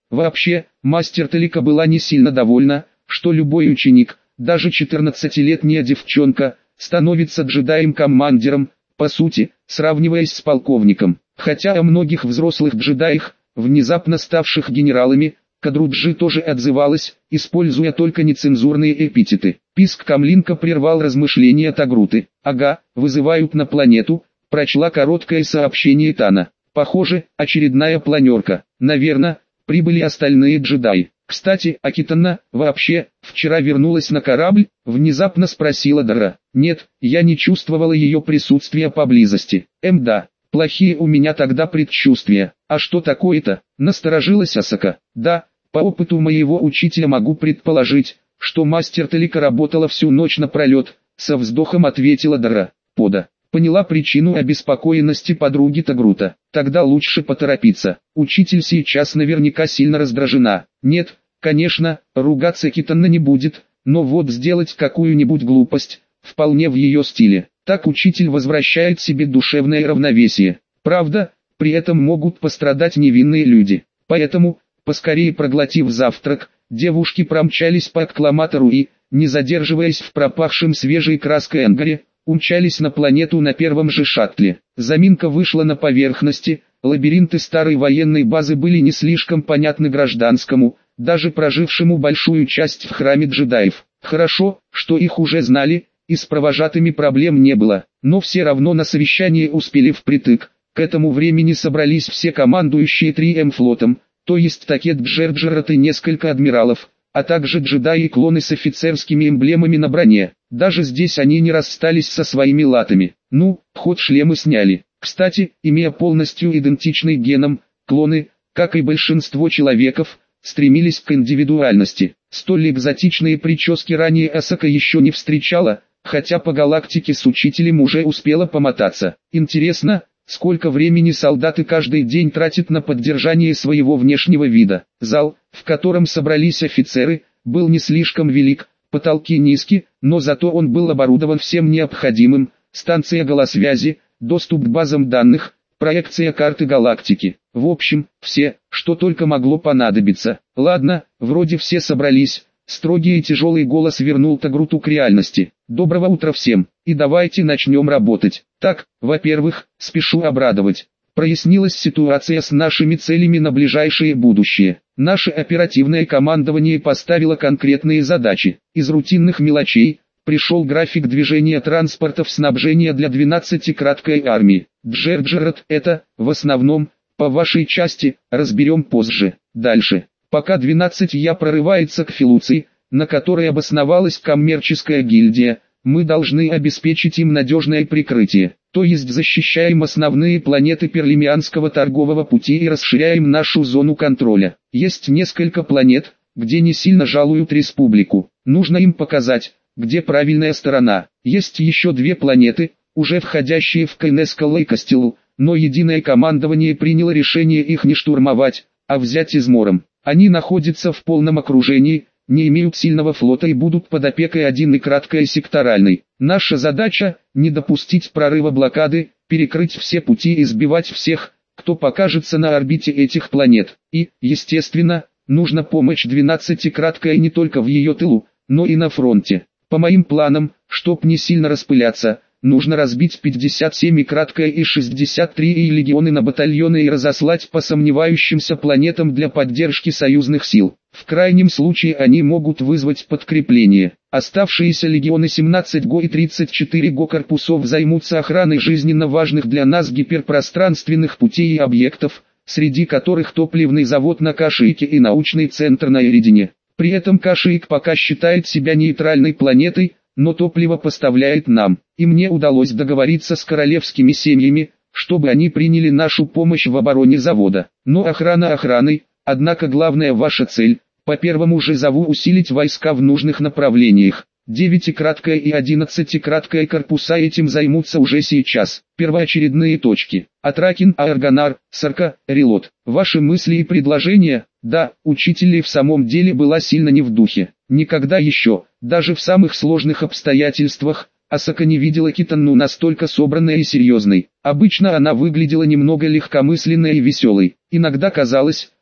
Вообще, мастер Талика была не сильно довольна, что любой ученик, даже четырнадцатилетняя девчонка, становится джедаем-командиром, по сути, сравниваясь с полковником. Хотя о многих взрослых джедаях, внезапно ставших генералами, Кадруджи тоже отзывалась, используя только нецензурные эпитеты. Писк Камлинка прервал размышления Тагруты. «Ага, вызывают на планету», — прочла короткое сообщение Тана. «Похоже, очередная планерка. Наверное, прибыли остальные джедаи. Кстати, Акитана, вообще, вчера вернулась на корабль?» — внезапно спросила Дара. «Нет, я не чувствовала ее присутствия поблизости». «Эм да, плохие у меня тогда предчувствия. А что такое-то?» — насторожилась Асака. «Да, по опыту моего учителя могу предположить, что мастер Талика работала всю ночь напролет», — со вздохом ответила Дара. «Пода». Поняла причину обеспокоенности подруги Тагрута. Тогда лучше поторопиться. Учитель сейчас наверняка сильно раздражена. Нет, конечно, ругаться Китана не будет, но вот сделать какую-нибудь глупость, вполне в ее стиле. Так учитель возвращает себе душевное равновесие. Правда, при этом могут пострадать невинные люди. Поэтому, поскорее проглотив завтрак, девушки промчались по аккламатору и, не задерживаясь в пропахшем свежей краской ангаре, умчались на планету на первом же шаттле. Заминка вышла на поверхности, лабиринты старой военной базы были не слишком понятны гражданскому, даже прожившему большую часть в храме джедаев. Хорошо, что их уже знали, и с провожатыми проблем не было, но все равно на совещание успели впритык. К этому времени собрались все командующие три эм флотом, то есть Такет Джерджерат и несколько адмиралов, а также джедаи и клоны с офицерскими эмблемами на броне. Даже здесь они не расстались со своими латами. Ну, хоть шлемы сняли. Кстати, имея полностью идентичный геном, клоны, как и большинство человеков, стремились к индивидуальности. Столь экзотичные прически ранее Асака еще не встречала, хотя по галактике с учителем уже успела помотаться. Интересно, сколько времени солдаты каждый день тратят на поддержание своего внешнего вида. Зал, в котором собрались офицеры, был не слишком велик, потолки низкие, но зато он был оборудован всем необходимым: станция голосвязи, доступ к базам данных, проекция карты галактики. В общем, все, что только могло понадобиться. Ладно, вроде все собрались. Строгий и тяжелый голос вернул Тагруту к реальности. «Доброго утра всем, и давайте начнем работать. Так, во-первых, спешу обрадовать. Прояснилась ситуация с нашими целями на ближайшее будущее. Наше оперативное командование поставило конкретные задачи. Из рутинных мелочей пришел график движения транспортов снабжения для двенадцатикратной армии. Джерджерат, это, в основном, по вашей части, разберем позже. Дальше. Пока двенадцать Я прорывается к Филуции, на которой обосновалась коммерческая гильдия, мы должны обеспечить им надежное прикрытие, то есть защищаем основные планеты Перлимианского торгового пути и расширяем нашу зону контроля. Есть несколько планет, где не сильно жалуют республику, нужно им показать, где правильная сторона. Есть еще две планеты, уже входящие в Кейнескалл-Лейкостилл, но единое командование приняло решение их не штурмовать, а взять измором. Они находятся в полном окружении, не имеют сильного флота и будут под опекой один и краткой секторальной. Наша задача – не допустить прорыва блокады, перекрыть все пути и сбивать всех, кто покажется на орбите этих планет. И, естественно, нужна помощь двенадцатикраткой не только в ее тылу, но и на фронте. По моим планам, чтоб не сильно распыляться, нужно разбить пятьдесят семь и краткое и шестьдесят три и легионы на батальоны и разослать по сомневающимся планетам для поддержки союзных сил. В крайнем случае они могут вызвать подкрепление. Оставшиеся легионы семнадцать Го и тридцать четыре Го корпусов займутся охраной жизненно важных для нас гиперпространственных путей и объектов, среди которых топливный завод на Кашиике и научный центр на Эридине. При этом Кашиик пока считает себя нейтральной планетой, но топливо поставляет нам, и мне удалось договориться с королевскими семьями, чтобы они приняли нашу помощь в обороне завода. Но охрана охраной, однако главная ваша цель, по первому же зову усилить войска в нужных направлениях. девятикраткая и одиннадцатикраткая корпуса этим займутся уже сейчас. Первоочередные точки: Атракин, Аэргонар, Сарка, Релот. Ваши мысли и предложения? Да, учитель в самом деле была сильно не в духе. Никогда еще, даже в самых сложных обстоятельствах, Асака не видела Китану настолько собранной и серьезной. Обычно она выглядела немного легкомысленной и веселой. Иногда казалось,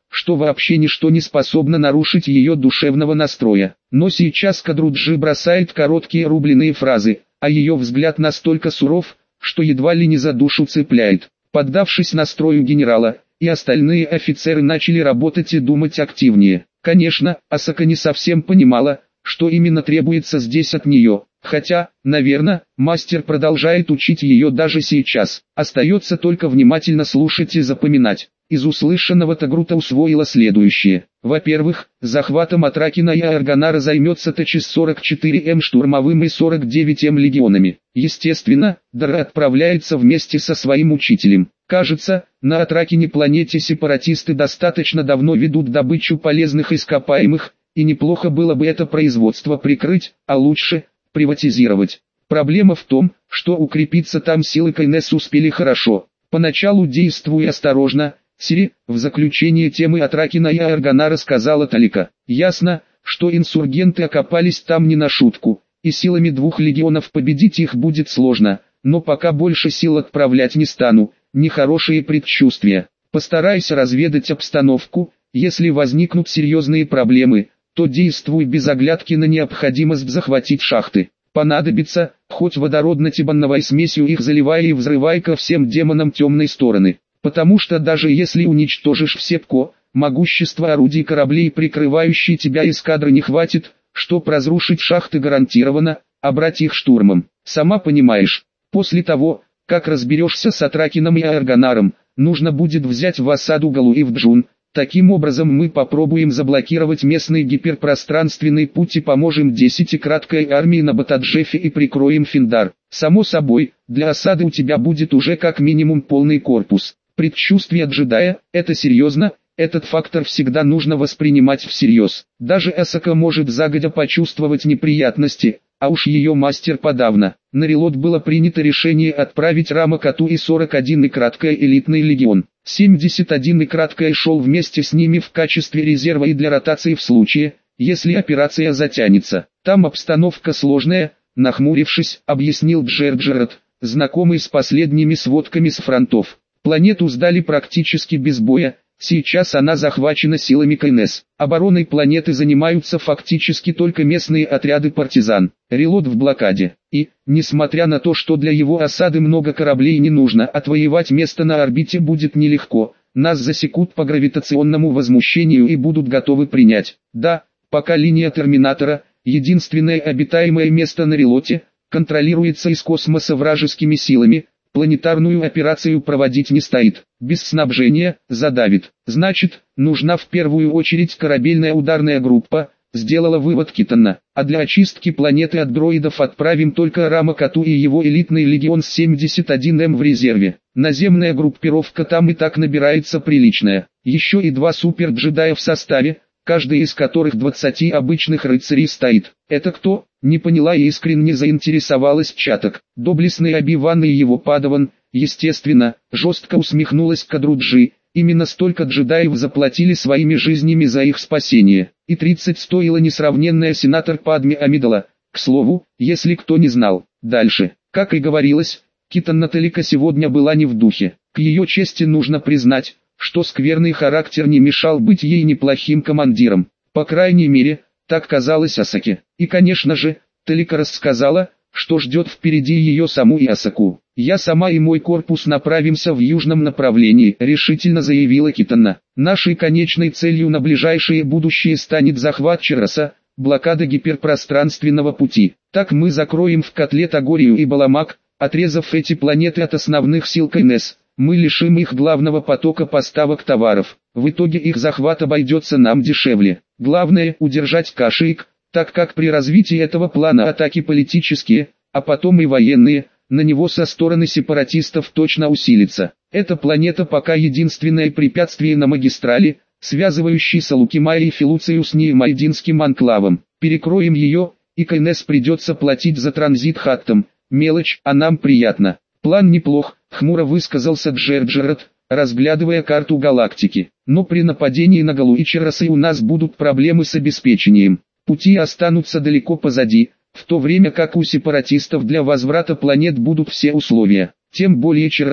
что вообще ничто не способно нарушить ее душевного настроя. Но сейчас Кадруджи бросает короткие рубленые фразы, а ее взгляд настолько суров, что едва ли не за душу цепляет. Поддавшись настрою генерала, и остальные офицеры начали работать и думать активнее. Конечно, Асака не совсем понимала, что именно требуется здесь от нее, хотя, наверное, мастер продолжает учить ее даже сейчас. Остается только внимательно слушать и запоминать. Из услышанного Тагрута усвоила следующее. Во-первых, захватом Атракина и Арганара займется Тэчис сорок четыре эм штурмовым и сорок девять эм легионами. Естественно, Дара отправляется вместе со своим учителем. Кажется, на Атракине планете сепаратисты достаточно давно ведут добычу полезных ископаемых, и неплохо было бы это производство прикрыть, а лучше приватизировать. Проблема в том, что укрепиться там силы КНС успели хорошо. Поначалу действуй осторожно, Сири, в заключение темы Атракина и Арганара сказала Талика. Ясно, что инсургенты окопались там не на шутку, и силами двух легионов победить их будет сложно, но пока больше сил отправлять не стану, нехорошие предчувствия. Постарайся разведать обстановку, если возникнут серьезные проблемы, то действуй без оглядки на необходимость захватить шахты. Понадобится, хоть водородно-тибанновой смесью их заливай и взрывай ко всем демонам темной стороны. Потому что даже если уничтожишь все ПКО, могущества орудий кораблей, прикрывающие тебя эскадры, не хватит, чтоб разрушить шахты гарантированно, а брать их штурмом. Сама понимаешь, после того, как разберешься с Атракином и Арганаром, нужно будет взять в осаду Галу и Вджун. Таким образом мы попробуем заблокировать местный гиперпространственный путь и поможем десятикраткой армии на Батаджефе и прикроем Финдар. Само собой, для осады у тебя будет уже как минимум полный корпус. Предчувствие джедая – это серьезно, этот фактор всегда нужно воспринимать всерьез. Даже Асака может загодя почувствовать неприятности, а уж ее мастер подавно. На релот было принято решение отправить Рамакату и сорок один и краткое элитный легион. семьдесят один и краткое шел вместе с ними в качестве резерва и для ротации в случае, если операция затянется. Там обстановка сложная, нахмурившись, объяснил Джерджерат, знакомый с последними сводками с фронтов. Планету сдали практически без боя, сейчас она захвачена силами КНС. Обороной планеты занимаются фактически только местные отряды партизан. Релот в блокаде. И, несмотря на то, что для его осады много кораблей не нужно, отвоевать место на орбите будет нелегко. Нас засекут по гравитационному возмущению и будут готовы принять. Да, пока линия терминатора, единственное обитаемое место на Релоте, контролируется из космоса вражескими силами, планетарную операцию проводить не стоит. Без снабжения задавит. Значит, нужна в первую очередь корабельная ударная группа, сделала вывод Китана. А для очистки планеты от дроидов отправим только Рамакату и его элитный легион с семьдесят один эм в резерве. Наземная группировка там и так набирается приличная. Еще и два супер-джедая в составе, каждый из которых двадцати обычных рыцарей стоит. Это кто? Не поняла и искренне заинтересовалась Чаток. Доблестный Оби-Ван и его падаван, естественно, жестко усмехнулась Кадруджи. Именно столько джедаев заплатили своими жизнями за их спасение. И тридцать стоила несравненная сенатор Падме Амидала. К слову, если кто не знал. Дальше, как и говорилось, Китана Талика сегодня была не в духе. К ее чести нужно признать, что скверный характер не мешал быть ей неплохим командиром. По крайней мере, так казалось Асаке. И конечно же, Талика рассказала, что ждет впереди ее саму и Асаку. «Я сама и мой корпус направимся в южном направлении», — решительно заявила Китана. «Нашей конечной целью на ближайшее будущее станет захват Чироса, блокада гиперпространственного пути. Так мы закроем в котле Тагорию и Баламак, отрезав эти планеты от основных сил КНС. Мы лишим их главного потока поставок товаров. В итоге их захват обойдется нам дешевле. Главное – удержать Кашиик, так как при развитии этого плана атаки политические, а потом и военные, на него со стороны сепаратистов точно усилится. Эта планета пока единственное препятствие на магистрали, связывающей Салукимай и Филуцию с Ниемайдинским анклавом. Перекроем ее, и КНС придется платить за транзит хаттам. Мелочь, а нам приятно. План неплох, хмуро высказался Джерджерат, разглядывая карту галактики. Но при нападении на Галу и Чиросы у нас будут проблемы с обеспечением. Пути останутся далеко позади, в то время как у сепаратистов для возврата планет будут все условия. Тем более Чирос,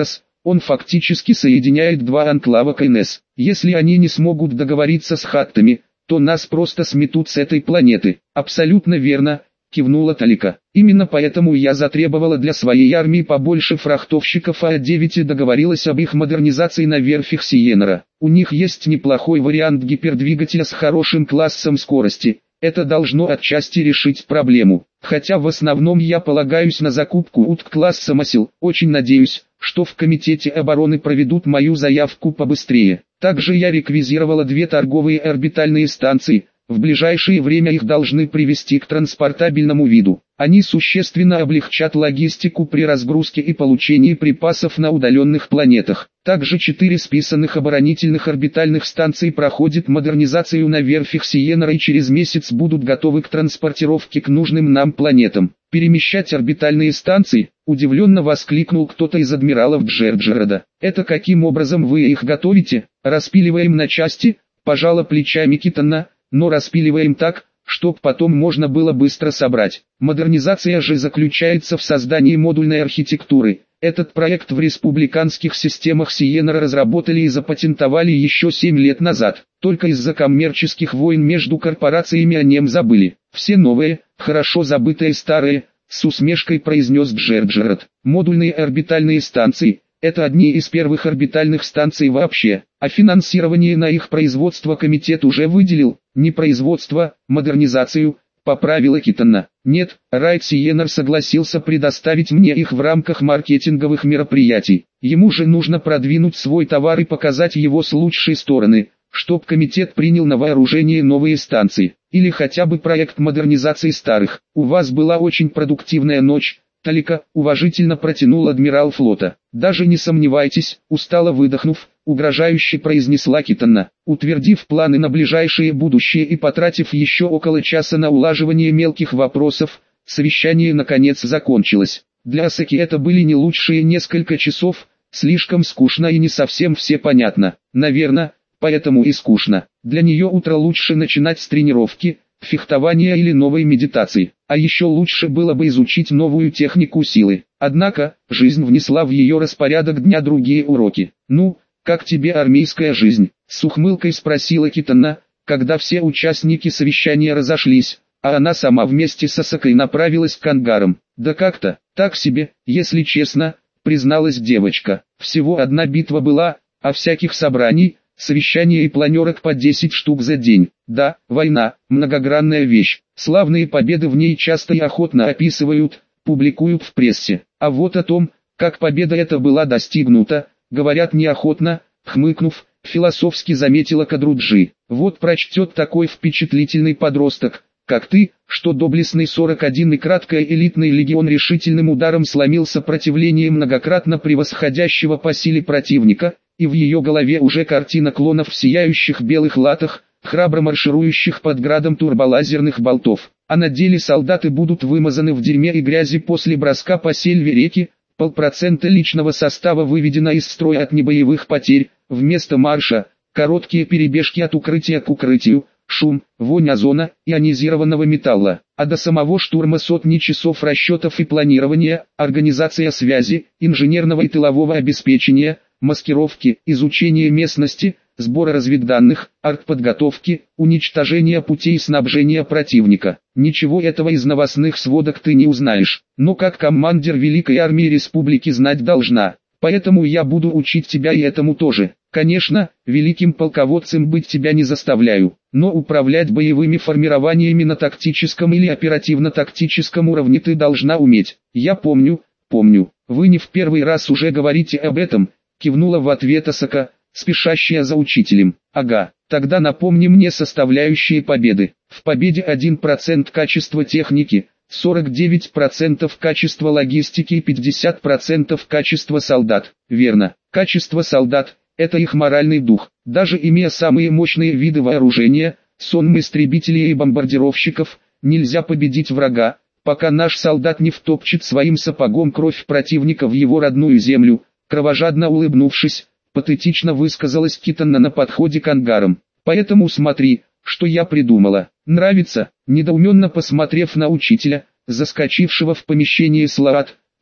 Он фактически соединяет два анклава КНС. Если они не смогут договориться с хаттами, то нас просто сметут с этой планеты. Абсолютно верно, кивнула Талика. Именно поэтому я затребовала для своей армии побольше фрахтовщиков А девять и договорилась об их модернизации на верфях Сиенера. У них есть неплохой вариант гипердвигателя с хорошим классом скорости. Это должно отчасти решить проблему. Хотя в основном я полагаюсь на закупку утк класса Масил. Очень надеюсь, что в Комитете обороны проведут мою заявку побыстрее. Также я реквизировала две торговые орбитальные станции. В ближайшее время их должны привести к транспортабельному виду. Они существенно облегчат логистику при разгрузке и получении припасов на удаленных планетах. Также четыре списанных оборонительных орбитальных станций проходят модернизацию на верфях Сиенера и через месяц будут готовы к транспортировке к нужным нам планетам. Перемещать орбитальные станции? Удивленно воскликнул кто-то из адмиралов Джерджерода. Это каким образом вы их готовите? Распиливаем на части? Пожала плечами Китана. Но распиливаем так, чтоб потом можно было быстро собрать. Модернизация же заключается в создании модульной архитектуры. Этот проект в республиканских системах Сиенера разработали и запатентовали еще семь лет назад. Только из-за коммерческих войн между корпорациями о нем забыли. Все новые, хорошо забытые старые, с усмешкой произнес Джерджерод. Модульные орбитальные станции – это одни из первых орбитальных станций вообще, а финансирование на их производство комитет уже выделил. Не производство, модернизацию, поправила Китана. Нет, Райт Сиенер согласился предоставить мне их в рамках маркетинговых мероприятий. Ему же нужно продвинуть свой товар и показать его с лучшей стороны, чтоб комитет принял на вооружение новые станции, или хотя бы проект модернизации старых. У вас была очень продуктивная ночь, Талика, уважительно протянул адмирал флота. Даже не сомневайтесь, устало выдохнув, угрожающе произнесла Китана. Утвердив планы на ближайшее будущее и потратив еще около часа на улаживание мелких вопросов, совещание наконец закончилось. Для Асаки это были не лучшие несколько часов, слишком скучно и не совсем все понятно. Наверное, поэтому и скучно. Для нее утро лучше начинать с тренировки, фехтования или новой медитации. А еще лучше было бы изучить новую технику силы. Однако, жизнь внесла в ее распорядок дня другие уроки. «Ну, как тебе армейская жизнь?» — с ухмылкой спросила Китана, когда все участники совещания разошлись, а она сама вместе с Асакой направилась к ангарам. «Да как-то, так себе, если честно», — призналась девочка. «Всего одна битва была, а всяких собраний, совещаний и планерок по десять штук за день. Да, война, многогранная вещь. Славные победы в ней часто и охотно описывают, публикуют в прессе. А вот о том, как победа эта была достигнута, говорят неохотно», хмыкнув, философски заметила Кадруджи. «Вот прочтет такой впечатлительный подросток, как ты, что доблестный сорок один и кратко элитный легион решительным ударом сломил сопротивление многократно превосходящего по силе противника, и в ее голове уже картина клонов в сияющих белых латах, храбро марширующих под градом турболазерных болтов. А на деле солдаты будут вымазаны в дерьме и грязи после броска по сельве-реке, полпроцента личного состава выведено из строя от небоевых потерь, вместо марша, короткие перебежки от укрытия к укрытию, шум, вонь озона, ионизированного металла, а до самого штурма сотни часов расчетов и планирования, организация связи, инженерного и тылового обеспечения, маскировки, изучения местности, сбора разведданных, артподготовки, уничтожения путей снабжения противника. Ничего этого из новостных сводок ты не узнаешь, но как командир Великой Армии Республики знать должна. Поэтому я буду учить тебя и этому тоже. Конечно, великим полководцем быть тебя не заставляю, но управлять боевыми формированиями на тактическом или оперативно-тактическом уровне ты должна уметь. Я помню, помню, вы не в первый раз уже говорите об этом, кивнула в ответ Асака, спешащая за учителем. Ага, тогда напомни мне составляющие победы. В победе один процент качества техники, сорок девять процентов качества логистики и пятьдесят процентов качества солдат. Верно, качество солдат – это их моральный дух. Даже имея самые мощные виды вооружения, сонм истребителей и бомбардировщиков, нельзя победить врага, пока наш солдат не втопчет своим сапогом кровь противника в его родную землю. Кровожадно улыбнувшись, патетично высказалась Китана на подходе к ангарам. «Поэтому смотри, что я придумала. Нравится?» Недоуменно посмотрев на учителя, заскочившего в помещение Слаат,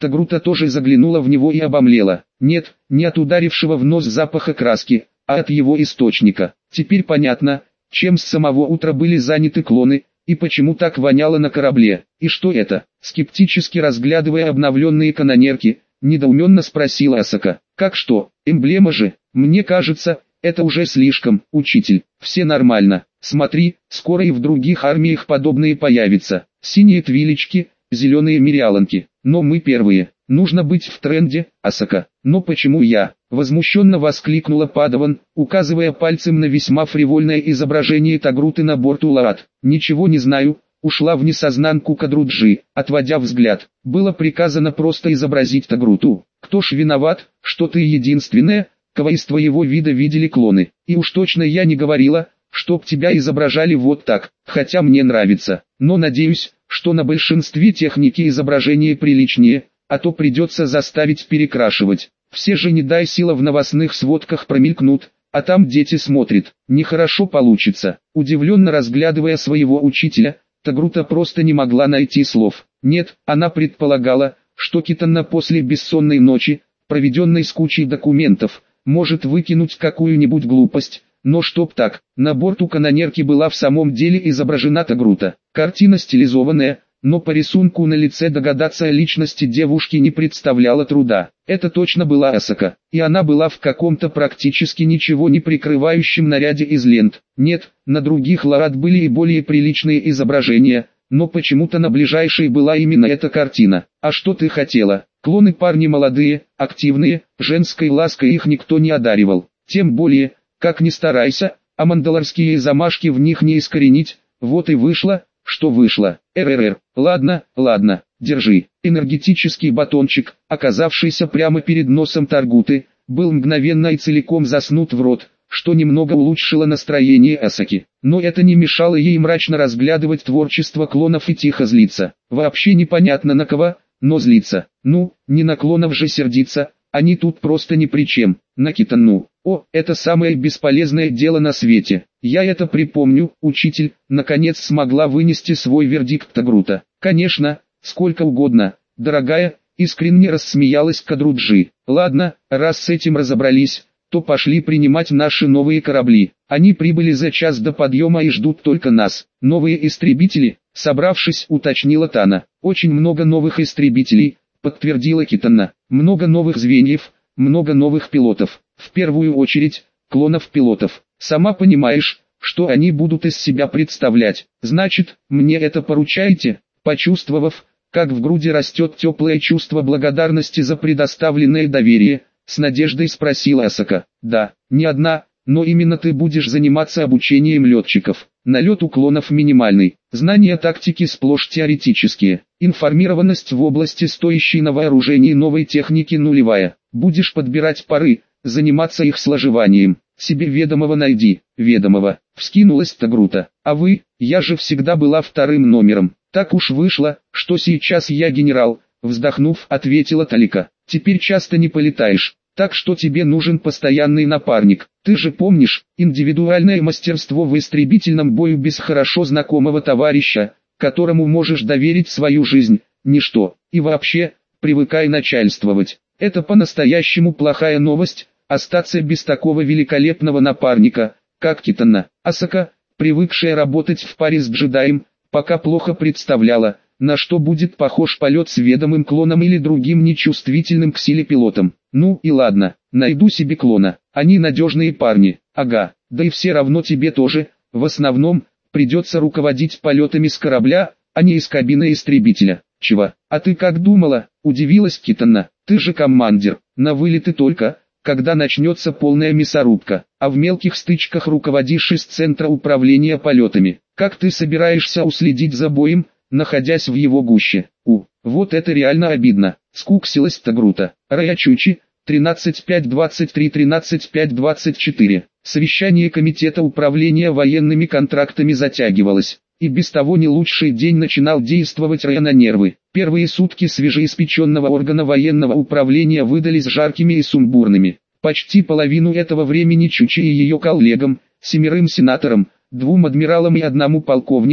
Тагрута тоже заглянула в него и обомлела. Нет, не от ударившего в нос запаха краски, а от его источника. Теперь понятно, чем с самого утра были заняты клоны, и почему так воняло на корабле. И что это? Скептически разглядывая обновленные канонерки, недоуменно спросила Асака. Как что? Эмблема же. Мне кажется, это уже слишком, учитель. Все нормально. Смотри, скоро и в других армиях подобные появятся. Синие твилечки, зеленые мириаланки. Но мы первые. Нужно быть в тренде, Асака. Но почему я? Возмущенно воскликнула Падаван, указывая пальцем на весьма фривольное изображение Тагруты на борту Лаат. Ничего не знаю. Ушла в несознанку Кадруджи, отводя взгляд. Было приказано просто изобразить Тагруту. Кто ж виноват, что ты единственная, кого из твоего вида видели клоны? И уж точно я не говорила, чтоб тебя изображали вот так, хотя мне нравится. Но надеюсь, что на большинстве техники изображение приличнее, а то придется заставить перекрашивать. Все же не дай сила в новостных сводках промелькнут, а там дети смотрят. Нехорошо получится. Удивленно разглядывая своего учителя, Тагрута просто не могла найти слов. Нет, она предполагала, что Китана после бессонной ночи, проведенной с кучей документов, может выкинуть какую-нибудь глупость, но чтоб так, на борту канонерки была в самом деле изображена Тагрута. Картина стилизованная, но по рисунку на лице догадаться о личности девушки не представляло труда. Это точно была Асака, и она была в каком-то практически ничего не прикрывающем наряде из лент. Нет, на других Лаат были и более приличные изображения, но почему-то на ближайшей была именно эта картина. А что ты хотела? Клоны парни молодые, активные, женской лаской их никто не одаривал. Тем более, как ни старайся, а мандалорские замашки в них не искоренить, вот и вышло, что вышло. РРР, ладно, ладно, держи. Энергетический батончик, оказавшийся прямо перед носом Таргуты, был мгновенно и целиком заснут в рот, что немного улучшило настроение Асаки. Но это не мешало ей мрачно разглядывать творчество клонов и тихо злиться. Вообще непонятно на кого, но злиться. Ну, не на клонов же сердиться, они тут просто ни при чем. На Китану. О, это самое бесполезное дело на свете. Я это припомню, учитель, наконец смогла вынести свой вердикт Тагрута. Конечно, сколько угодно, дорогая, искренне рассмеялась Кадруджи. Ладно, раз с этим разобрались, то пошли принимать наши новые корабли. Они прибыли за час до подъема и ждут только нас. Новые истребители, собравшись, уточнила Тана. Очень много новых истребителей, подтвердила Китана. Много новых звеньев, много новых пилотов. В первую очередь, клонов-пилотов. Сама понимаешь, что они будут из себя представлять. Значит, мне это поручаете? Почувствовав, как в груди растет теплое чувство благодарности за предоставленное доверие, с надеждой спросила Асака. Да, не одна, но именно ты будешь заниматься обучением летчиков. Налет у клонов минимальный, знания тактики сплошь теоретические, информированность в области стоящей на вооружении новой техники нулевая. Будешь подбирать пары, заниматься их сложеванием. Себе ведомого найди, ведомого. Вскинулась Тагрута. А вы, я же всегда была вторым номером. Так уж вышло, что сейчас я генерал, вздохнув, ответила Талика. Теперь часто не полетаешь, так что тебе нужен постоянный напарник. Ты же помнишь, индивидуальное мастерство в истребительном бою без хорошо знакомого товарища, которому можешь доверить свою жизнь, ничто. И вообще, привыкай начальствовать. Это по-настоящему плохая новость, остаться без такого великолепного напарника, как Китана. Асака, привыкшая работать в паре с джедаем, пока плохо представляла, на что будет похож полет с ведомым клоном или другим нечувствительным к силе пилотом. Ну и ладно, найду себе клона, они надежные парни, ага, да и все равно тебе тоже, в основном, придется руководить полетами с корабля, а не из кабины истребителя. Чего? А ты как думала? Удивилась Китана. Ты же командир, на вылеты только, когда начнется полная мясорубка, а в мелких стычках руководишь из центра управления полетами. Как ты собираешься уследить за боем, находясь в его гуще? У, вот это реально обидно, скуксилась Тагрута. Раячучи, тринадцать пять двадцать три тринадцать пять двадцать четыре. Совещание комитета управления военными контрактами затягивалось. И без того не лучший день начинал действовать Рая на нервы. Первые сутки свежеиспеченного органа военного управления выдались жаркими и сумбурными. Почти половину этого времени Чучи и ее коллегам, семерым сенаторам, двум адмиралам и одному полковнику,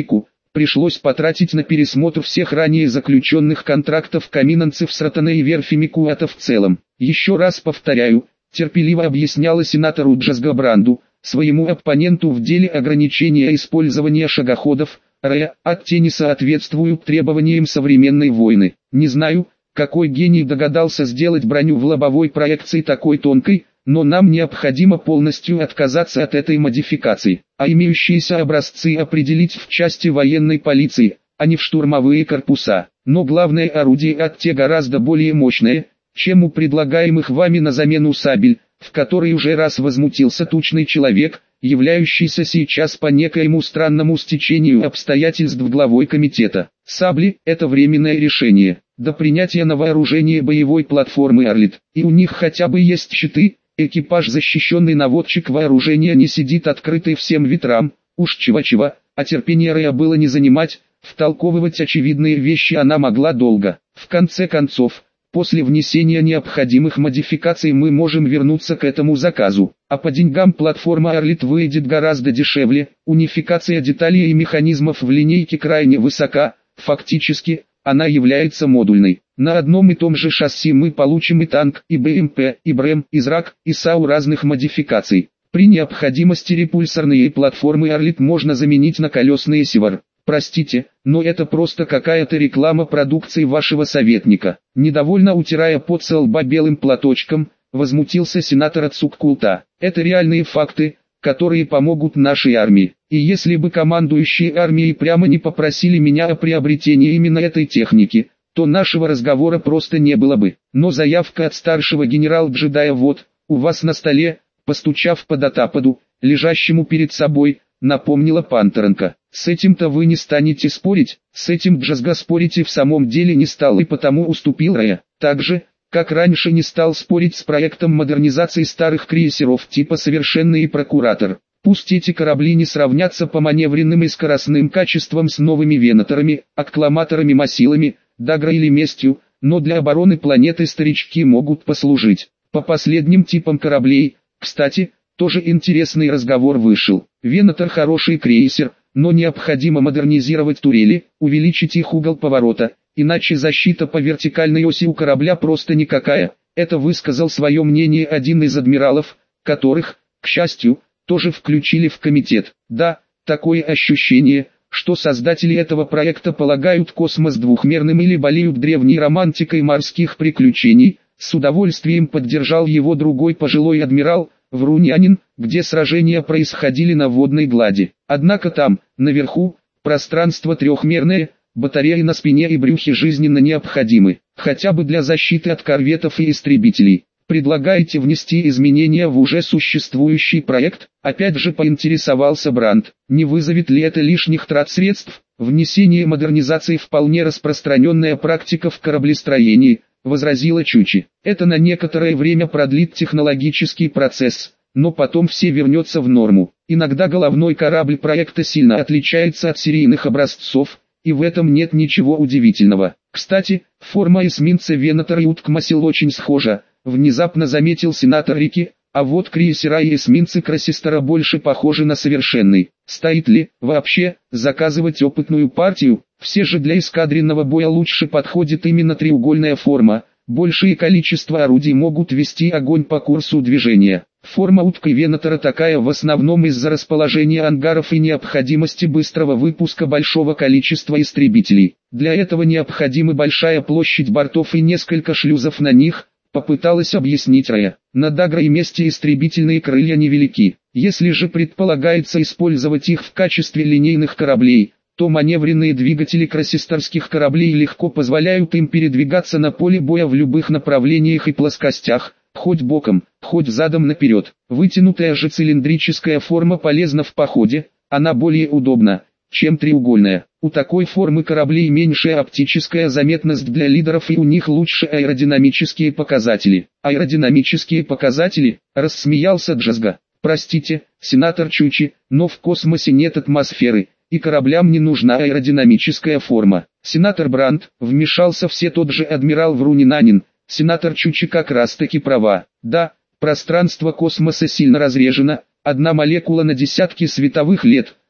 Пришлось потратить на пересмотр всех ранее заключенных контрактов каминанцев с Ротаной и верфями Куата в целом. Еще раз повторяю, терпеливо объясняла сенатору Джазгабранду, своему оппоненту в деле ограничения использования шагоходов, РЭА, от тени соответствуют требованиям современной войны. Не знаю, какой гений догадался сделать броню в лобовой проекции такой тонкой, но нам необходимо полностью отказаться от этой модификации, а имеющиеся образцы определить в части военной полиции, а не в штурмовые корпуса. Но главное орудие от те гораздо более мощное, чем у предлагаемых вами на замену сабель, в которой уже раз возмутился тучный человек, являющийся сейчас по некоему странному стечению обстоятельств главой комитета. Сабли – это временное решение, до принятия на вооружение боевой платформы «Орлит», и у них хотя бы есть щиты. Экипаж, защищенный наводчик вооружения, не сидит открытый всем ветрам, уж чего-чего, а терпение РЭА было не занимать, втолковывать очевидные вещи она могла долго. В конце концов, после внесения необходимых модификаций мы можем вернуться к этому заказу, а по деньгам платформа «Орлит» выйдет гораздо дешевле, унификация деталей и механизмов в линейке крайне высока, фактически, она является модульной. На одном и том же шасси мы получим и танк, и БМП, и БРЭМ, и ЗРАК, и САУ разных модификаций. При необходимости репульсорные платформы «Орлит» можно заменить на колесные «Севар». Простите, но это просто какая-то реклама продукции вашего советника. Недовольно утирая пот со лба белым платочком, возмутился сенатор Ацуккулта. Это реальные факты, которые помогут нашей армии. И если бы командующие армией прямо не попросили меня о приобретении именно этой техники, то нашего разговора просто не было бы. Но заявка от старшего генерал-джедая вот, у вас на столе, постучав по датападу, лежащему перед собой, напомнила Пантеренко. С этим-то вы не станете спорить, с этим Джазга спорить и в самом деле не стал и потому уступил РЭА. Так же, как раньше не стал спорить с проектом модернизации старых крейсеров типа «Совершенный» и «Прокуратор». Пусть эти корабли не сравнятся по маневренным и скоростным качествам с новыми венаторами, аккламаторами, массилами, Дагра или местью, но для обороны планеты старички могут послужить. По последним типам кораблей, кстати, тоже интересный разговор вышел. Венатор хороший крейсер, но необходимо модернизировать турели, увеличить их угол поворота, иначе защита по вертикальной оси у корабля просто никакая. Это высказал свое мнение один из адмиралов, которых, к счастью, тоже включили в комитет. Да, такое ощущение, что создатели этого проекта полагают космос двухмерным или болеют древней романтикой морских приключений. С удовольствием поддержал его другой пожилой адмирал, Врунянин, где сражения происходили на водной глади. Однако там, наверху, пространство трехмерное, батареи на спине и брюхе жизненно необходимы, хотя бы для защиты от корветов и истребителей. Предлагаете внести изменения в уже существующий проект? Опять же поинтересовался Бранд. Не вызовет ли это лишних трат средств? Внесение модернизации вполне распространенная практика в кораблестроении, возразила Чучи. Это на некоторое время продлит технологический процесс, но потом все вернется в норму. Иногда головной корабль проекта сильно отличается от серийных образцов, и в этом нет ничего удивительного. Кстати, форма эсминца Венатор и Уткмасил очень схожа, внезапно заметил сенатор Рики, а вот крейсера и эсминцы Красистера больше похожи на совершенный. Стоит ли, вообще, заказывать опытную партию? Все же для эскадренного боя лучше подходит именно треугольная форма, большее количество орудий могут вести огонь по курсу движения. Форма утка Венатора такая в основном из-за расположения ангаров и необходимости быстрого выпуска большого количества истребителей. Для этого необходима большая площадь бортов и несколько шлюзов на них, попыталась объяснить РЭА. На Дагра и месте истребительные крылья невелики. Если же предполагается использовать их в качестве линейных кораблей, то маневренные двигатели красистерских кораблей легко позволяют им передвигаться на поле боя в любых направлениях и плоскостях, хоть боком, хоть задом наперед. Вытянутая же цилиндрическая форма полезна в походе, она более удобна, чем треугольная. У такой формы кораблей меньшая оптическая заметность для лидеров и у них лучше аэродинамические показатели. Аэродинамические показатели, рассмеялся Джазга. Простите, сенатор Чучи, но в космосе нет атмосферы, и кораблям не нужна аэродинамическая форма. Сенатор Бранд, вмешался все тот же адмирал Врунинанин, сенатор Чучи как раз таки права. Да, пространство космоса сильно разрежено, одна молекула на десятки световых лет,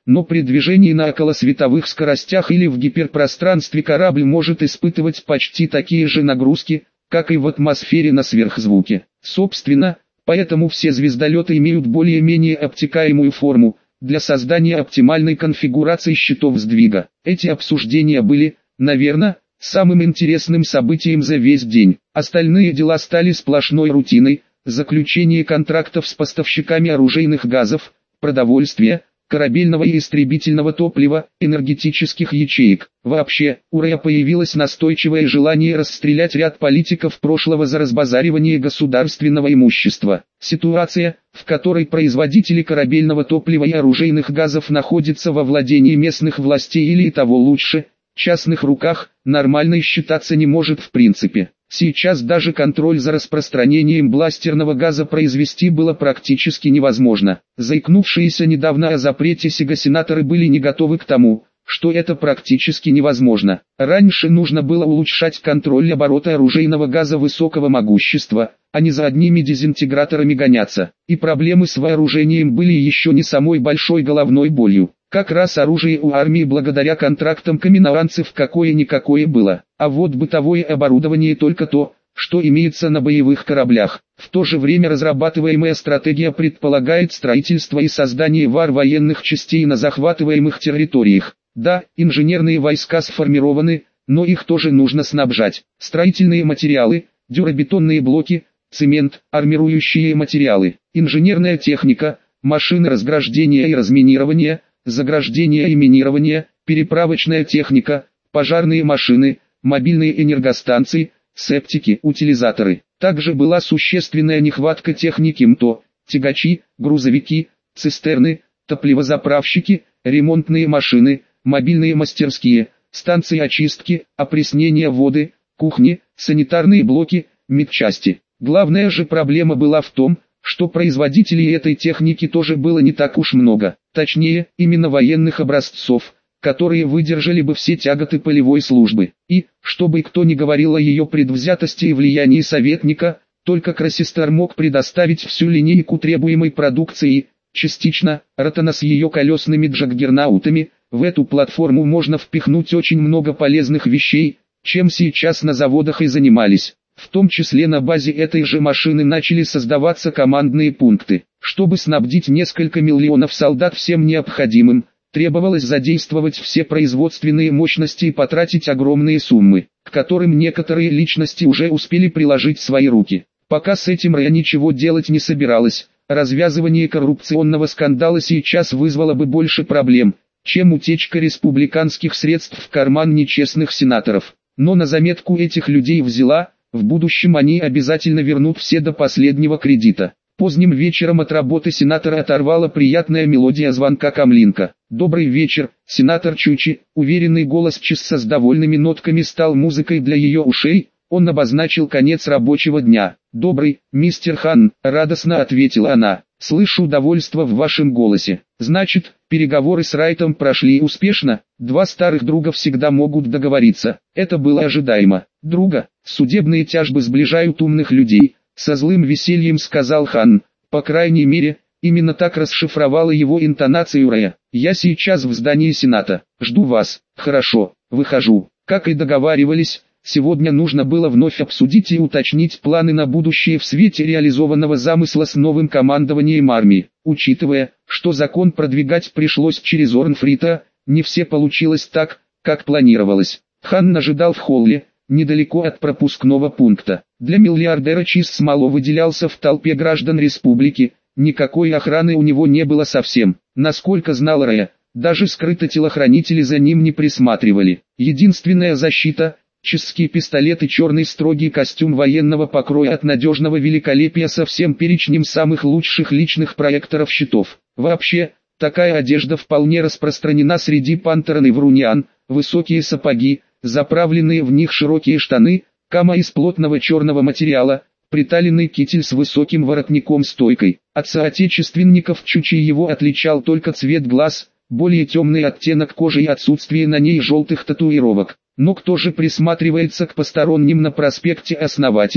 но при движении на околосветовых скоростях или в гиперпространстве корабль может испытывать почти такие же нагрузки, как и в атмосфере на сверхзвуке. Собственно, поэтому все звездолеты имеют более-менее обтекаемую форму, для создания оптимальной конфигурации щитов сдвига. Эти обсуждения были, наверное, самым интересным событием за весь день. Остальные дела стали сплошной рутиной: заключение контрактов с поставщиками оружейных газов, продовольствия, корабельного и истребительного топлива, энергетических ячеек. Вообще, у Рэя появилось настойчивое желание расстрелять ряд политиков прошлого за разбазаривание государственного имущества. Ситуация, в которой производители корабельного топлива и оружейных газов находятся во владении местных властей или и того лучше, частных руках, нормальной считаться не может в принципе. Сейчас даже контроль за распространением бластерного газа произвести было практически невозможно. Заикнувшиеся недавно о запрете сига сенаторы были не готовы к тому, что это практически невозможно. Раньше нужно было улучшать контроль оборота оружейного газа высокого могущества, а не за одними дезинтеграторами гоняться. И проблемы с вооружением были еще не самой большой головной болью. Как раз оружие у армии благодаря контрактам каменноанцев какое-никакое было, а вот бытовое оборудование только то, что имеется на боевых кораблях. В то же время разрабатываемая стратегия предполагает строительство и создание вар военных частей на захватываемых территориях. Да, инженерные войска сформированы, но их тоже нужно снабжать. Строительные материалы, дюрабетонные блоки, цемент, армирующие материалы, инженерная техника, машины разграждения и разминирования, заграждения и минирования, переправочная техника, пожарные машины, мобильные энергостанции, септики, утилизаторы. Также была существенная нехватка техники МТО, тягачи, грузовики, цистерны, топливозаправщики, ремонтные машины, мобильные мастерские, станции очистки, опреснения воды, кухни, санитарные блоки, медчасти. Главная же проблема была в том, что производителей этой техники тоже было не так уж много. Точнее, именно военных образцов, которые выдержали бы все тяготы полевой службы. И, чтобы кто ни говорил о ее предвзятости и влиянии советника, только Красистер мог предоставить всю линейку требуемой продукции. Частично, Ротана с ее колесными джаггернаутами, в эту платформу можно впихнуть очень много полезных вещей, чем сейчас на заводах и занимались. В том числе на базе этой же машины начали создаваться командные пункты. Чтобы снабдить несколько миллионов солдат всем необходимым, требовалось задействовать все производственные мощности и потратить огромные суммы, к которым некоторые личности уже успели приложить свои руки. Пока с этим Рэя ничего делать не собиралась, развязывание коррупционного скандала сейчас вызвало бы больше проблем, чем утечка республиканских средств в карман нечестных сенаторов. Но на заметку этих людей взяла: в будущем они обязательно вернут все до последнего кредита. Поздним вечером от работы сенатора оторвала приятная мелодия звонка Камлинка. «Добрый вечер, сенатор Чучи», уверенный голос Чисса с довольными нотками стал музыкой для ее ушей, он обозначил конец рабочего дня. «Добрый, мистер Хан», радостно ответила она, «слышу довольство в вашем голосе. Значит, переговоры с Райтом прошли успешно?» Два старых друга всегда могут договориться. Это было ожидаемо. «Друга, судебные тяжбы сближают умных людей», со злым весельем сказал Хан. По крайней мере, именно так расшифровала его интонацию Рэя. «Я сейчас в здании Сената. Жду вас». «Хорошо, выхожу». Как и договаривались, сегодня нужно было вновь обсудить и уточнить планы на будущее в свете реализованного замысла с новым командованием армии. Учитывая, что закон продвигать пришлось через Орнфрита, не все получилось так, как планировалось. Хан ожидал в холле, недалеко от пропускного пункта. Для миллиардера Чисс мало выделялся в толпе граждан республики, никакой охраны у него не было совсем. Насколько знал Рэя, даже скрыто телохранители за ним не присматривали. Единственная защита — чесский пистолет и черный строгий костюм военного покроя от надежного великолепия со всем перечнем самых лучших личных проекторов щитов. Вообще, такая одежда вполне распространена среди пантерн и вруниан, высокие сапоги, заправленные в них широкие штаны, кама из плотного черного материала, приталенный китель с высоким воротником-стойкой. От соотечественников Чучи его отличал только цвет глаз, более темный оттенок кожи и отсутствие на ней желтых татуировок. Но кто же присматривается к посторонним на проспекте Основателей,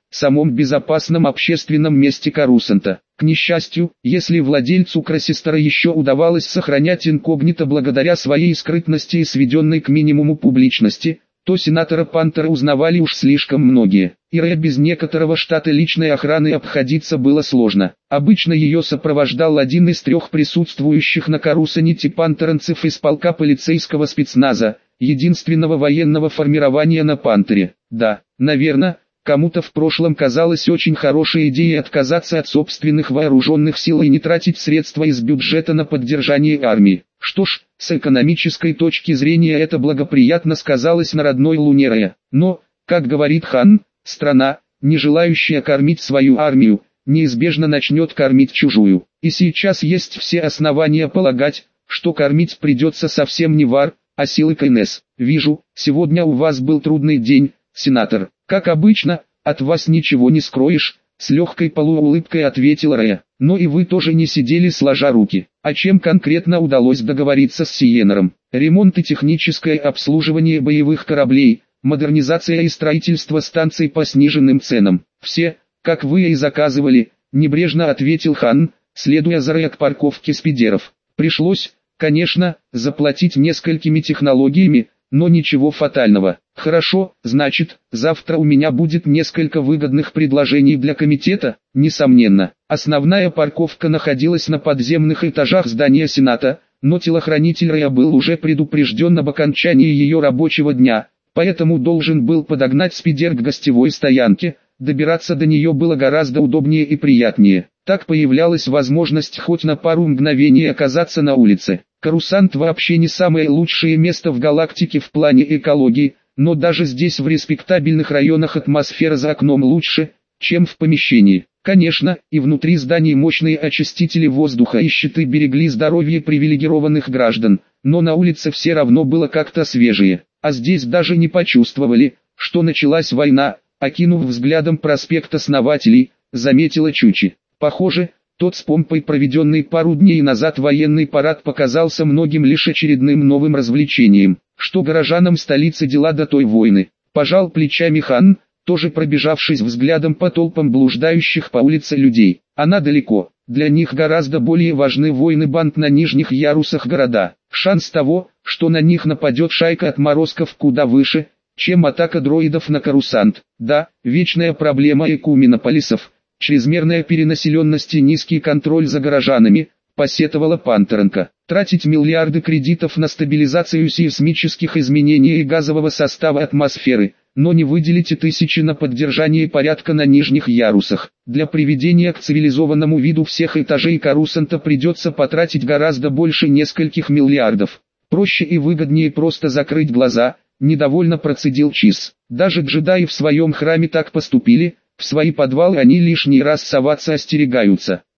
самом безопасном общественном месте Корусанта. К несчастью, если владельцу Красистера еще удавалось сохранять инкогнито благодаря своей скрытности и сведенной к минимуму публичности, то сенатора Пантера узнавали уж слишком многие. И Рэя без некоторого штата личной охраны обходиться было сложно. Обычно ее сопровождал один из трех присутствующих на Корусанте пантеранцев из полка полицейского спецназа, единственного военного формирования на Пантере. Да, наверное, кому-то в прошлом казалось очень хорошей идеей отказаться от собственных вооруженных сил и не тратить средства из бюджета на поддержание армии. Что ж, с экономической точки зрения это благоприятно сказалось на родной Луне Рэя. Но, как говорит Хан, страна, не желающая кормить свою армию, неизбежно начнет кормить чужую. И сейчас есть все основания полагать, что кормить придется совсем не вар, а силы КНС. Вижу, сегодня у вас был трудный день, сенатор. Как обычно, от вас ничего не скроешь, с легкой полуулыбкой ответил Рэя. Но и вы тоже не сидели сложа руки. А чем конкретно удалось договориться с Сиенером? Ремонт и техническое обслуживание боевых кораблей, модернизация и строительство станций по сниженным ценам. Все, как вы и заказывали, небрежно ответил Хан, следуя за Рэя к парковке спидеров. Пришлось, конечно, заплатить несколькими технологиями, но ничего фатального. Хорошо, значит, завтра у меня будет несколько выгодных предложений для комитета, несомненно. Основная парковка находилась на подземных этажах здания Сената, но телохранитель Рэя был уже предупрежден об окончании ее рабочего дня, поэтому должен был подогнать спидер к гостевой стоянке. Добираться до нее было гораздо удобнее и приятнее. Так появлялась возможность хоть на пару мгновений оказаться на улице. Корусант вообще не самое лучшее место в галактике в плане экологии, но даже здесь в респектабельных районах атмосфера за окном лучше, чем в помещении. Конечно, и внутри зданий мощные очистители воздуха и щиты берегли здоровье привилегированных граждан, но на улице все равно было как-то свежее. А здесь даже не почувствовали, что началась война. Окинув взглядом проспект Основателей, заметила Чучи. Похоже, тот с помпой проведенный пару дней назад военный парад показался многим лишь очередным новым развлечением. Что горожанам столицы дела до той войны? Пожал плечами Хан, тоже пробежавшись взглядом по толпам блуждающих по улице людей. Она далеко, для них гораздо более важны войны банд на нижних ярусах города. Шанс того, что на них нападет шайка отморозков, куда выше, чем атака дроидов на Корусант. Да, вечная проблема экуминополисов, чрезмерная перенаселенность и низкий контроль за горожанами, посетовала Пантеренко. Тратить миллиарды кредитов на стабилизацию сейсмических изменений и газового состава атмосферы, но не выделить и тысячи на поддержание порядка на нижних ярусах. Для приведения к цивилизованному виду всех этажей Корусанта придется потратить гораздо больше нескольких миллиардов. Проще и выгоднее просто закрыть глаза. Недовольно процедил Чиз. Даже джедаи в своем храме так поступили, в свои подвалы они лишний раз соваться остерегаются.